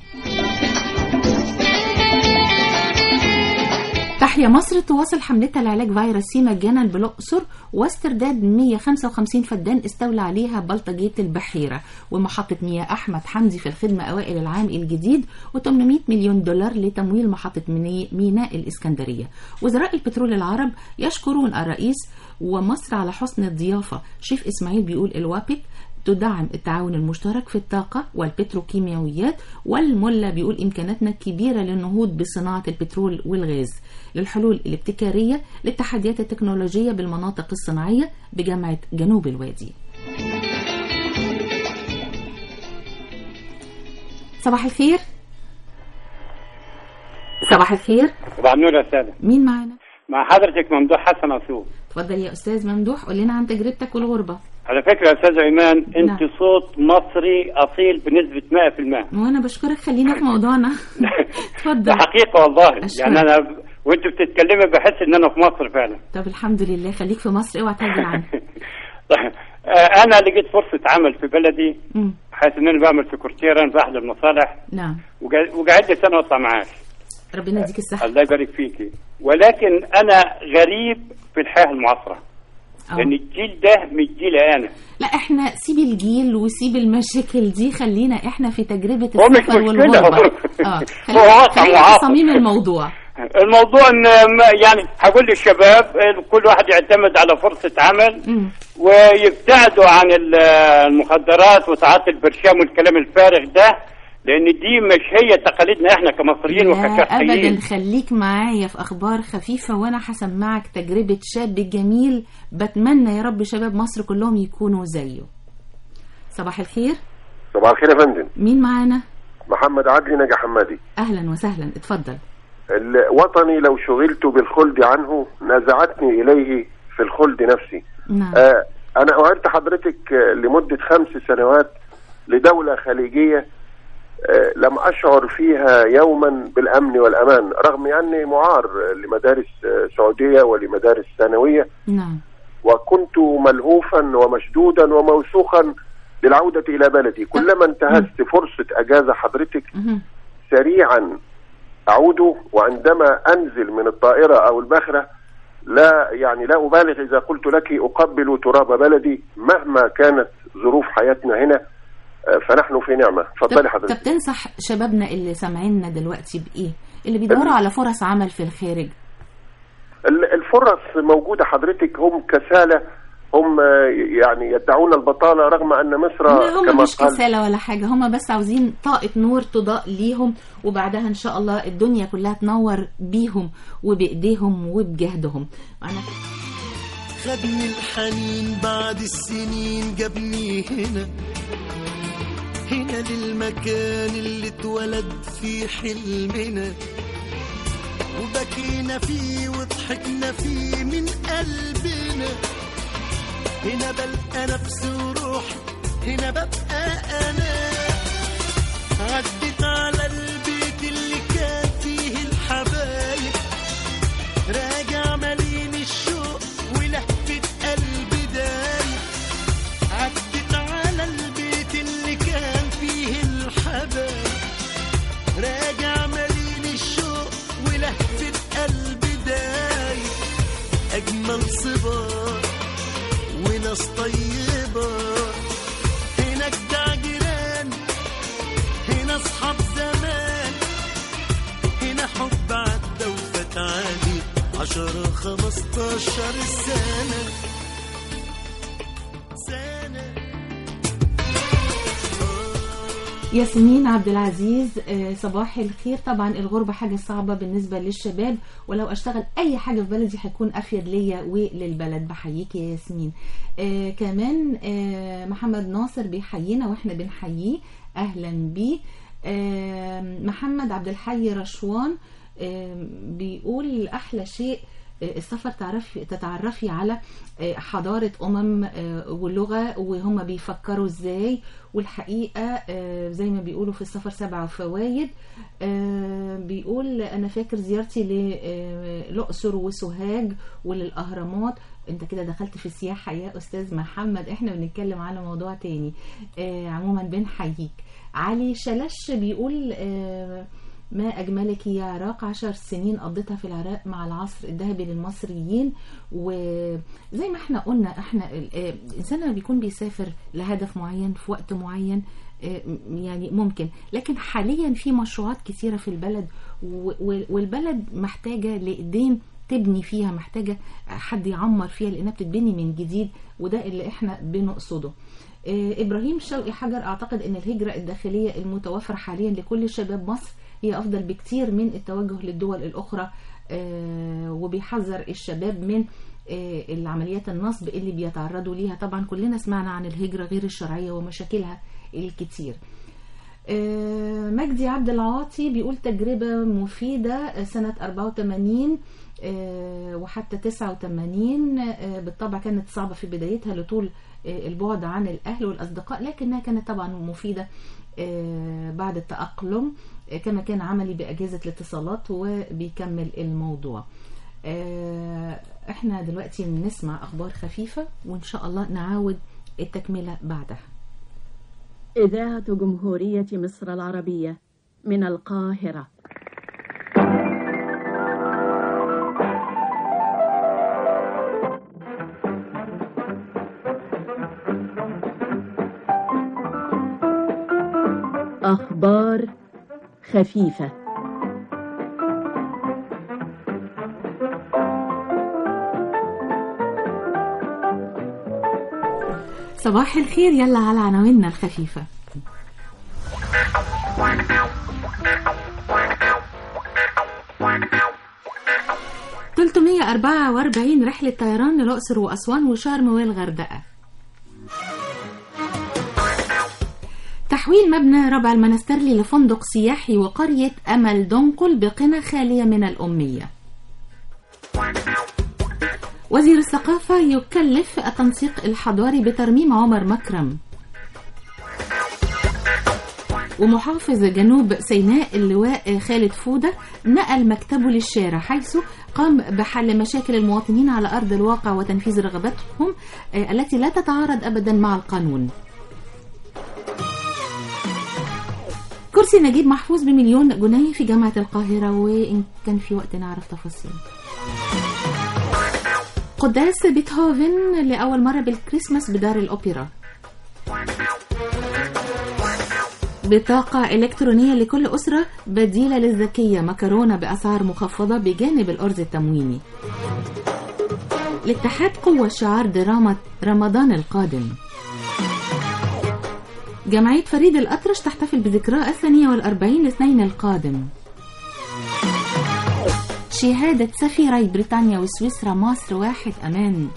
تحيا مصر تواصل حملتها لعلاج فيروس سي مجانا بالأقصر، واسترداد مئة وخمسة وخمسين فدان استولى عليها بلطجية البحيرة، ومحطة مياه أحمد حمدي في الخدمة أوائل العام الجديد، وثمانمائة مليون دولار لتمويل محطة ميناء الإسكندرية. وزراء البترول العرب يشكرون الرئيس ومصر على حسن الضيافة. شيف إسماعيل بيقول الوابك تدعم التعاون المشترك في الطاقة والبتروكيماويات، والملا بيقول إمكاناتنا كبيرة للنهوض بصناعة البترول والغاز للحلول الابتكارية للتحديات التكنولوجية بالمناطق الصناعية بجامعة جنوب الوادي. صباح الخير. صباح الخير. صباح النور يا استاذ. مين معانا؟ مع حضرتك ممدوح حسن أسوق. اتفضل يا استاذ ممدوح، قول لنا عن تجربتك والغربه. على فكره يا استاذ ايمان انت نعم. صوت مصري اصيل بنسبه مئة في المئة. وانا بشكرك، خلينا في موضوعنا. اتفضل. حقيقه والله أشكرك. يعني انا وانت بتتكلمي بحس ان انا في مصر فعلا. طب الحمد لله، خليك في مصر، اوعى تهاجر عنها. انا لقيت فرصه عمل في بلدي مم. بحيث ان انا بعمل سكرتيرا في احد المصالح. نعم. وقا- وقعدت لي سنه واطلع معاش. ربنا يديك الصحه. الله يبارك فيكي. ولكن انا غريب في الحياه المعاصره. لان الجيل ده مش جيلي انا. لا احنا سيب الجيل وسيب المشاكل دي، خلينا احنا في تجربه هو مش السفر مشكلة. والغربه. اه هو واقع خلينا في معاصر. صميم الموضوع. الموضوع ان ما- يعني هقول للشباب كل واحد يعتمد على فرصه عمل مم. ويبتعدوا عن ال- المخدرات وتعاطي البرشام والكلام الفارغ ده، لان دي مش هي تقاليدنا احنا كمصريين لا وكشرقيين. ابدا، خليك معايا في اخبار خفيفه وانا هسمعك تجربه شاب جميل، بتمنى يا رب شباب مصر كلهم يكونوا زيه. صباح الخير. صباح الخير يا فندم. مين معانا؟ محمد عدلي نجا حمادي. اهلا وسهلا، اتفضل. وطني لو شغلت بالخلد عنه نزعتني إليه في الخلد نفسي. نعم. آه أنا أعدت حضرتك آه، لمدة خمس سنوات لدولة خليجية آه لم أشعر فيها يوما بالأمن والأمان، رغم أني معار لمدارس آه، سعودية ولمدارس ثانوية. نعم. وكنت ملهوفا ومشدودا وموسوخا للعودة إلى بلدي. كلما انتهزت فرصة أجازة حضرتك سريعا أعود، وعندما أنزل من الطائرة أو الباخرة لا يعني لا أبالغ إذا قلت لك أقبل تراب بلدي مهما كانت ظروف حياتنا هنا، آه، فنحن في نعمة. اتفضلي حضرتك. طب تنصح شبابنا اللي سامعيننا دلوقتي بإيه؟ اللي بيدوروا على فرص عمل في الخارج. ال- الفرص موجودة حضرتك، هم كسالة، هم آه، يعني يدعون البطالة رغم أن مصر لا هم كما مش قال كسالة ولا حاجة، هم بس عاوزين طاقة نور تضاء ليهم، وبعدها إن شاء الله الدنيا كلها تنور بيهم وبإيديهم وبجهدهم. أنا خدني الحنين بعد السنين جابني هنا هنا للمكان اللي اتولد فيه حلمنا، وبكينا فيه وضحكنا فيه من قلبنا. هنا بلقى نفسي وروحي، هنا ببقى أنا. عدت على البيت اللي كان فيه الحبايب، راجع مليان الشوق ولهفة قلبي دايب. عدت على البيت اللي كان فيه الحبايب، راجع مليان الشوق ولهفة قلبي دايب. أجمل صبار وناس طيبة، هنا أجدع جيران، هنا أصحاب زمان، هنا حب عدى وفات عادي عشرة خمستاشر سنة سنة. ياسمين عبد العزيز، آه، صباح الخير. طبعا الغربة حاجة صعبة بالنسبة للشباب، ولو اشتغل اي حاجة في بلدي هيكون افيد ليا وللبلد. بحييك يا ياسمين. آه كمان آه محمد ناصر بيحيينا واحنا بنحييه، اهلا بيه. آه محمد عبد الحي رشوان آه بيقول احلى شيء السفر، تعرفي تتعرفي على حضارة أمم ولغة وهم بيفكروا ازاي، والحقيقة زي ما بيقولوا في السفر سبع فوائد. بيقول أنا فاكر زيارتي للأقصر وسوهاج وللأهرامات. انت كده دخلت في السياحة يا أستاذ محمد، احنا بنتكلم على موضوع تاني. عموما بنحييك. علي شلش بيقول ما أجملك يا عراق، عشر سنين قضيتها في العراق مع العصر الذهبي للمصريين. وزي ما احنا قلنا، احنا الإنسان لما بيكون بيسافر لهدف معين في وقت معين يعني ممكن، لكن حاليا في مشروعات كثيرة في البلد، والبلد محتاجة لإيدين تبني فيها، محتاجة حد يعمر فيها لأنها بتتبني من جديد، وده اللي احنا بنقصده. إبراهيم شوقي حجر، أعتقد أن الهجرة الداخلية المتوفرة حاليا لكل شباب مصر هي أفضل بكتير من التوجه للدول الأخرى، وبيحذر الشباب من العمليات النصب اللي بيتعرضوا ليها. طبعا كلنا سمعنا عن الهجرة غير الشرعية ومشاكلها الكتير. آه، مجدي عبد العاطي بيقول تجربة مفيدة سنة أربعة وثمانين آه، وحتى تسعة وثمانين، آه، بالطبع كانت صعبة في بدايتها لطول آه، البعد عن الأهل والأصدقاء، لكنها كانت طبعا مفيدة آه، بعد التأقلم، آه، كما كان عملي بأجهزة الاتصالات. وبيكمل الموضوع. آه، احنا دلوقتي نسمع أخبار خفيفة وإن شاء الله نعاود التكملة بعدها. إذاعة جمهورية مصر العربية من القاهرة. أخبار خفيفة. صباح الخير، يلا على عناويننا الخفيفة. ثلاثمائة وأربعة وأربعين رحلة طيران للأقصر وأسوان وشرم والغردقة. تحويل مبنى ربع المنسترلي لفندق سياحي وقرية أمل دنقل بقنا خالية من الأمية. وزير الثقافة يكلف التنسيق الحضاري بترميم عمر مكرم. ومحافظ جنوب سيناء اللواء خالد فودة نقل مكتبه للشارع، حيث قام بحل مشاكل المواطنين على أرض الواقع وتنفيذ رغباتهم التي لا تتعارض أبدا مع القانون. كرسي نجيب محفوظ بمليون جنيه في جامعة القاهرة، وإن كان في وقت نعرف تفاصيل. قداس بيتهوفن لأول مرة بالكريسماس بدار الأوبرا. بطاقة إلكترونية لكل أسرة بديلة للذكية، مكرونة بأسعار مخفضة بجانب الأرز التمويني. الاتحاد قوة شعار دراما رمضان القادم. جمعية فريد الأطرش تحتفل بذكرى الثانية والأربعين لاثنين القادم. شهادة سفيري بريطانيا وسويسرا مصر واحد أمان.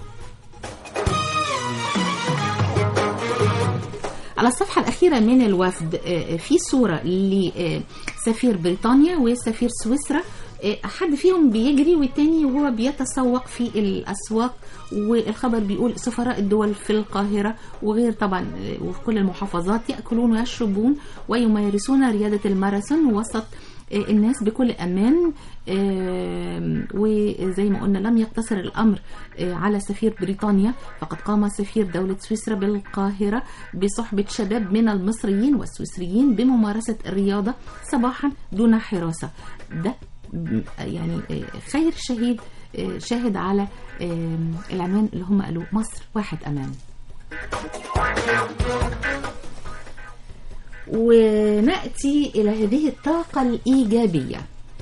على الصفحة الأخيرة من الوفد في صورة لسفير بريطانيا وسفير سويسرا، حد فيهم بيجري والتاني وهو بيتسوق في الأسواق، والخبر بيقول سفراء الدول في القاهرة وغير طبعا وفي كل المحافظات يأكلون ويشربون ويمارسون رياضة الماراثون وسط الناس بكل أمان. وزي ما قلنا لم يقتصر الأمر على سفير بريطانيا، فقد قام سفير دولة سويسرا بالقاهرة بصحبة شباب من المصريين والسويسريين بممارسة الرياضة صباحا دون حراسة. ده يعني خير شهيد شاهد على العنوان اللي هم قالوا مصر واحد أمان. ونأتي إلى هذه الطاقة الإيجابية.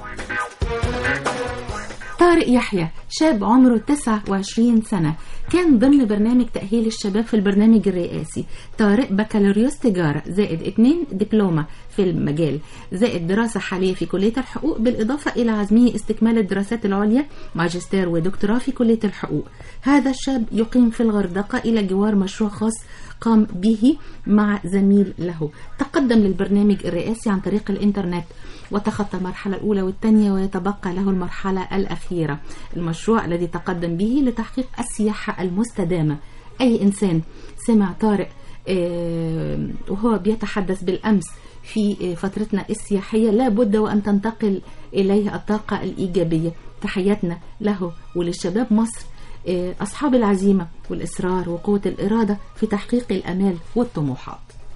طارق يحيى شاب عمره تسعة وعشرين سنة، كان ضمن برنامج تأهيل الشباب في البرنامج الرئاسي. طارق بكالوريوس تجارة زائد اتنين دبلومة في المجال زائد دراسة حالية في كلية الحقوق، بالإضافة إلى عزمه استكمال الدراسات العليا ماجستير ودكتوراه في كلية الحقوق. هذا الشاب يقيم في الغردقة إلى جوار مشروع خاص قام به مع زميل له. تقدم للبرنامج الرئاسي عن طريق الإنترنت وتخطى المرحلة الأولى والثانية، ويتبقى له المرحلة الأخيرة، المشروع الذي تقدم به لتحقيق السياحة المستدامة. أي إنسان سمع طارق وهو بيتحدث بالأمس في فترتنا السياحية لا بد وأن تنتقل إليه الطاقة الإيجابية. تحياتنا له وللشباب مصر أصحاب العزيمة والإصرار وقوة الإرادة في تحقيق الأمال والطموحات.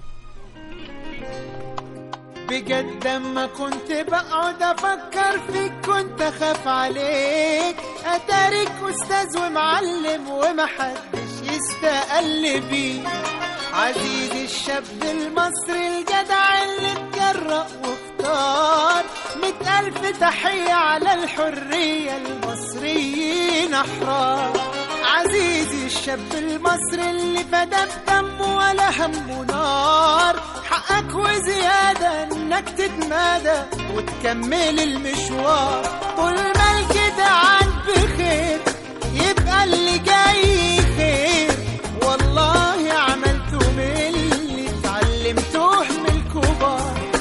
بجد لما كنت بقعد افكر فيك كنت اخاف عليك، اتاريك استاذ ومعلم ومحدش يستقل بيه. عزيزي الشاب المصري الجدع اللي اتجرأ واختار، مئة ألف تحية على الحرية، المصريين أحرار. عزيزي الشاب المصري اللي فدى بدمه ولا همه نار، حقك وزيادة انك تتمادى وتكمل المشوار. طول ما الجدعان بخير يبقى اللي جاي خير، والله عملته من اللي اتعلمته من الكبار.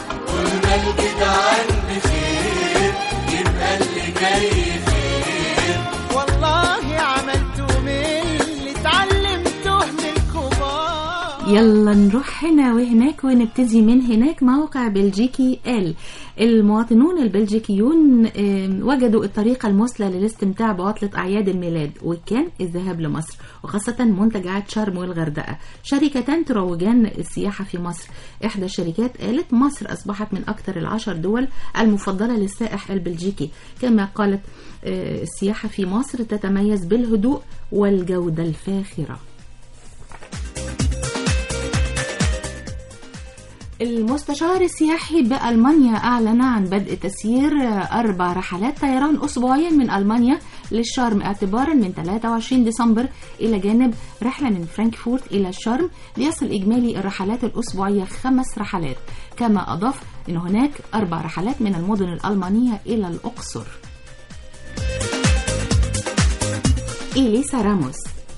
يلا نروح هنا وهناك ونبتدي من هناك. موقع بلجيكي قال المواطنون البلجيكيون وجدوا الطريقة المثلى للاستمتاع بعطلة أعياد الميلاد وكان الذهاب لمصر، وخاصة منتجعات شرم والغردقة، شركتان تروجان السياحة في مصر. إحدى الشركات قالت مصر أصبحت من أكثر العشر دول المفضلة للسائح البلجيكي، كما قالت السياحة في مصر تتميز بالهدوء والجودة الفاخرة. المستشار السياحي بألمانيا أعلن عن بدء تسيير أربع رحلات طيران أسبوعيا من ألمانيا للشرم اعتبارا من ثلاثة وعشرين ديسمبر، إلى جانب رحلة من فرانكفورت إلى الشرم، ليصل إجمالي الرحلات الأسبوعية خمس رحلات. كما أضاف أن هناك أربع رحلات من المدن الألمانية إلى الأقصر. إليسا راموس.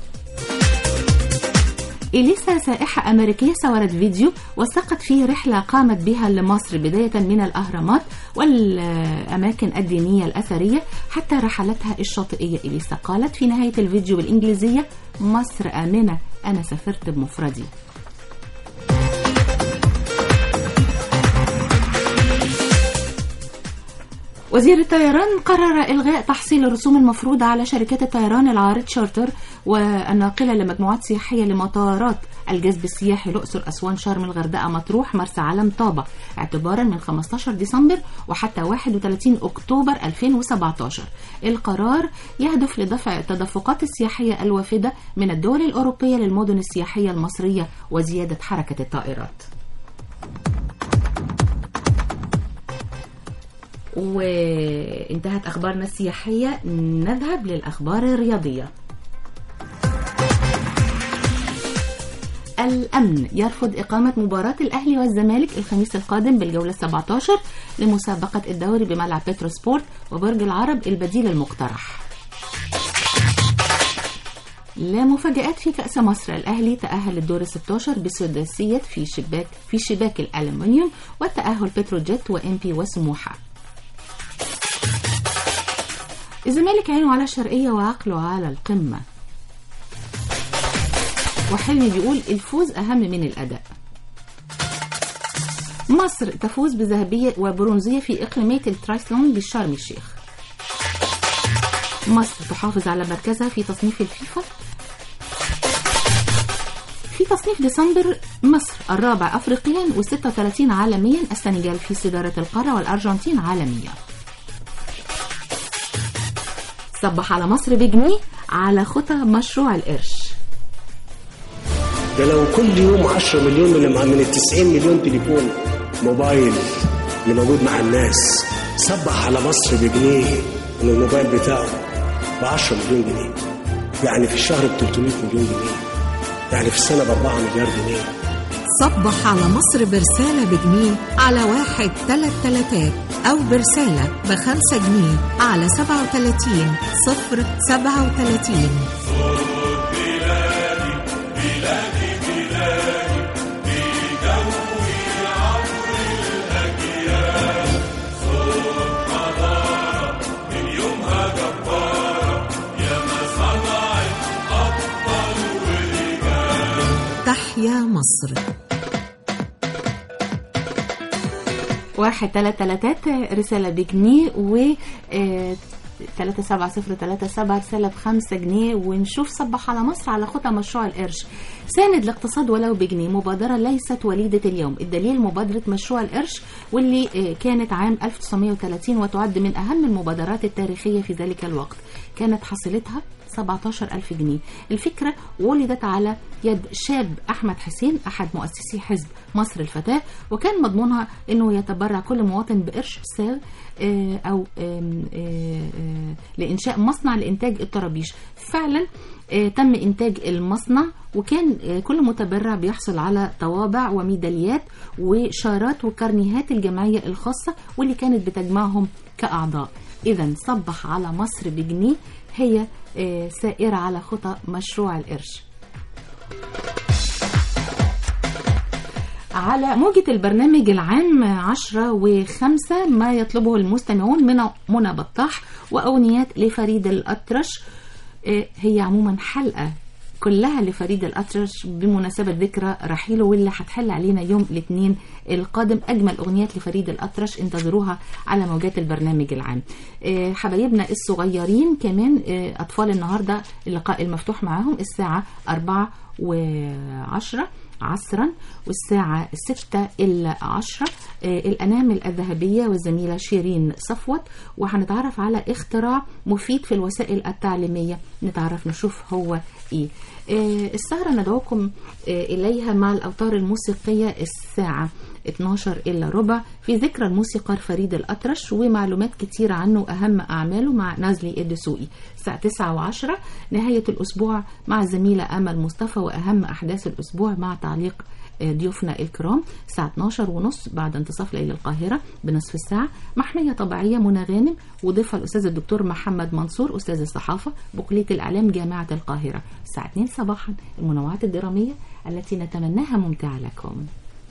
إليسا سائحة أمريكية صورت فيديو وثقت فيه رحلة قامت بها لمصر بداية من الأهرامات والأماكن الدينية الأثرية حتى رحلتها الشاطئية. إليسا قالت في نهاية الفيديو بالإنجليزية: مصر آمنة، أنا سافرت بمفردي. وزير الطيران قرر إلغاء تحصيل الرسوم المفروضة على شركات الطيران العارض شارتر والناقلة لمجموعات سياحية لمطارات الجذب السياحي الأقصر، أسوان، شرم، الغردقة، مطروح، مرسى علم، طابة، اعتبارا من خمسة عشر ديسمبر وحتى واحد وثلاثين أكتوبر ألفين وسبعة عشر. القرار يهدف لدفع التدفقات السياحية الوافدة من الدول الأوروبية للمدن السياحية المصرية وزيادة حركة الطائرات. وانتهت أخبارنا السياحية، نذهب للأخبار الرياضية. الأمن يرفض إقامة مباراة الأهلي والزمالك الخميس القادم بالجولة السابعة عشر لمسابقة الدوري بملعب بترو سبورت وبرج العرب البديل المقترح. لا مفاجآت في كأس مصر، الأهلي تأهل الدور الستة عشر بسداسية في شباك في شباك الألمنيوم والتأهل بتروجيت وإمبي وسموحة. الزمالك عينه على الشرقية وعقله على القمة، وحلمي بيقول الفوز أهم من الأداء. مصر تفوز بذهبية وبرونزية في إقليمية الترايسلون بالشرم الشيخ. مصر تحافظ على مركزها في تصنيف الفيفا. في تصنيف ديسمبر مصر الرابع أفريقيا وستة وثلاثين عالميا، السنغال في صدارة القارة والأرجنتين عالميا. صبح على مصر بجنيه على خطى مشروع القرش. ده لو كل يوم عشرة مليون من من التسعين مليون تليفون موبايل اللي موجود مع الناس، صبح على مصر بجنيه من الموبايل بتاعه بعشرة مليون جنيه، يعني في الشهر بتلتمية مليون جنيه، يعني في السنة بأربعة مليار جنيه. صبح على مصر برسالة بجنيه على واحد تلات تلاتات أو برسالة بخمسة جنيه على سبعة وتلاتين صفر سبعة وتلاتين. تحيا مصر. واحد تلات تلاتات رسالة بجنيه و ثلاثة سبعة صفر ثلاثة سبعة رسالة بخمسة جنيه. ونشوف صبح على مصر على خطى مشروع القرش. ساند الاقتصاد ولو بجنيه، مبادرة ليست وليدة اليوم. الدليل مبادرة مشروع القرش واللي كانت عام ألف وتسعمائة وثلاثين وتعد من أهم المبادرات التاريخية في ذلك الوقت. كانت حصيلتها سبعة عشر ألف جنيه. الفكرة ولدت على يد شاب أحمد حسين أحد مؤسسي حزب مصر الفتاة، وكان مضمونها أنه يتبرع كل مواطن بقرش سال أو لإنشاء مصنع لإنتاج الطرابيش. فعلا تم إنتاج المصنع، وكان كل متبرع بيحصل على طوابع وميداليات وشارات وكارنيهات الجمعية الخاصة واللي كانت بتجمعهم كأعضاء. إذن صبح على مصر بجنيه هي سائرة على خطى مشروع القرش. على موجة البرنامج العام عشرة وخمسة ما يطلبه المستمعون من منى بطاح وأغنيات لفريد الأطرش. هي عموما حلقة كلها لفريد الأطرش بمناسبة ذكرى رحيله، واللي هتحل علينا يوم الاثنين القادم. أجمل أغنيات لفريد الأطرش انتظروها على موجات البرنامج العام. حبايبنا الصغيرين كمان أطفال النهاردة اللقاء المفتوح معاهم الساعة أربعة وعشرة عصرا والساعة ستة إلا عشرة. الأنامل الذهبية والزميلة شيرين صفوت، وهنتعرف على اختراع مفيد في الوسائل التعليمية، نتعرف نشوف هو إيه. السهرة ندعوكم إليها مع الأوتار الموسيقية الساعة اتناشر إلا ربع في ذكرى الموسيقار فريد الأطرش ومعلومات كتير عنه وأهم أعماله مع نازلي الدسوقي. الساعة تسعة وعشرة نهاية الأسبوع مع الزميلة أمل مصطفى وأهم أحداث الأسبوع مع تعليق ضيوفنا الكرام. الساعة اتناشر ونص بعد انتصاف ليل القاهرة بنصف الساعة محمية طبيعية منى غانم، وضيفها الأستاذ الدكتور محمد منصور أستاذ الصحافة بكلية الإعلام جامعة القاهرة. الساعة اتنين صباحا المنوعات الدرامية التي نتمناها ممتعة لكم.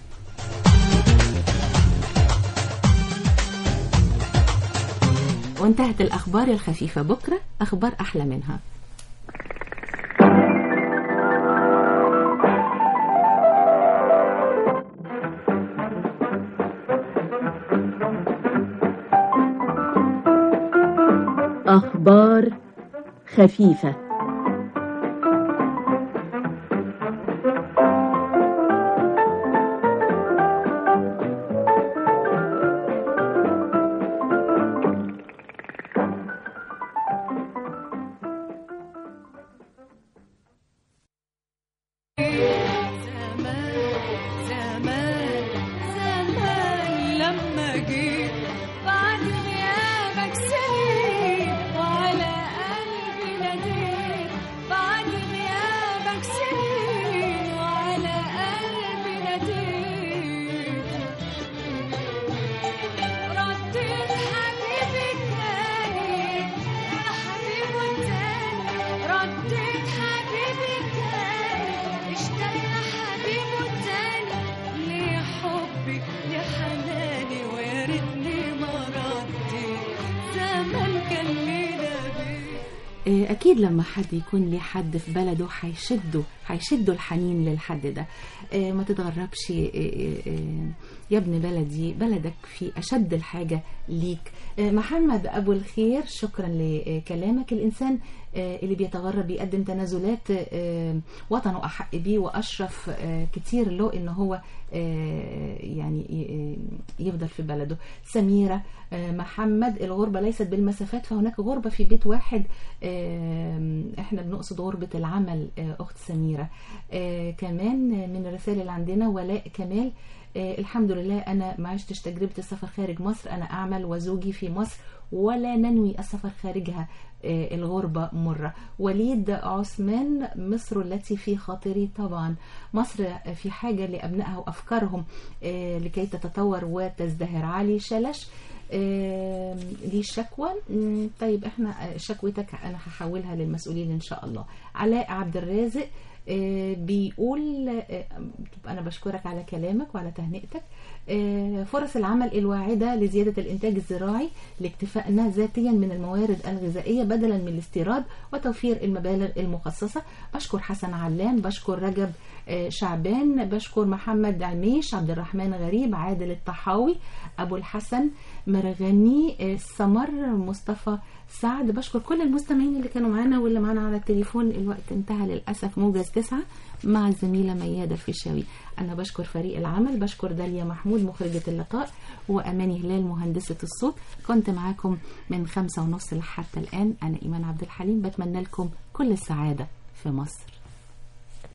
وانتهت الأخبار الخفيفة، بكرة أخبار أحلى منها. أخبار خفيفة. أكيد لما حد يكون ليه حد في بلده هيشده هيشده الحنين للحد ده. ما تتغربش يا ابن بلدي، بلدك في أشد الحاجة ليك. محمد أبو الخير، شكرا لكلامك. الإنسان اللي بيتغرب بيقدم تنازلات وطنه أحق بيه وأشرف كتير له إنه هو يعني يفضل في بلده. سميرة محمد، الغربة ليست بالمسافات، فهناك غربة في بيت واحد. احنا بنقصد غربة العمل. أخت سميرة كمان من الرسائل اللي عندنا. ولاء كمال، الحمد لله أنا ما عشتش تجربة السفر خارج مصر، أنا أعمل وزوجي في مصر ولا ننوي السفر خارجها، الغربة مرة. وليد عثمان، مصر التي في خاطري طبعا. مصر في حاجة لأبنائها وأفكارهم لكي تتطور وتزدهر. علي شلش، دي شكوى. طيب احنا شكوتك انا هحولها للمسؤولين ان شاء الله. علاء عبد الرازق بيقول أنا بشكرك على كلامك وعلى تهنئتك. فرص العمل الواعدة لزيادة الإنتاج الزراعي لاكتفائنا ذاتيا من الموارد الغذائية بدلا من الاستيراد وتوفير المبالغ المخصصة. بشكر حسن علام، بشكر رجب شعبان، بشكر محمد عميش، عبد الرحمن غريب، عادل الطحاوي، أبو الحسن مرغني، سمر، مصطفى سعد. بشكر كل المستمعين اللي كانوا معانا واللي معانا على التليفون. الوقت انتهى للأسف. موجز تسعة مع الزميلة ميادة الفيشاوي. أنا بشكر فريق العمل، بشكر داليا محمود مخرجة اللقاء، وأماني هلال مهندسة الصوت. كنت معاكم من خمسة ونص لحتى الآن. أنا إيمان عبد الحليم، بتمنى لكم كل السعادة في مصر.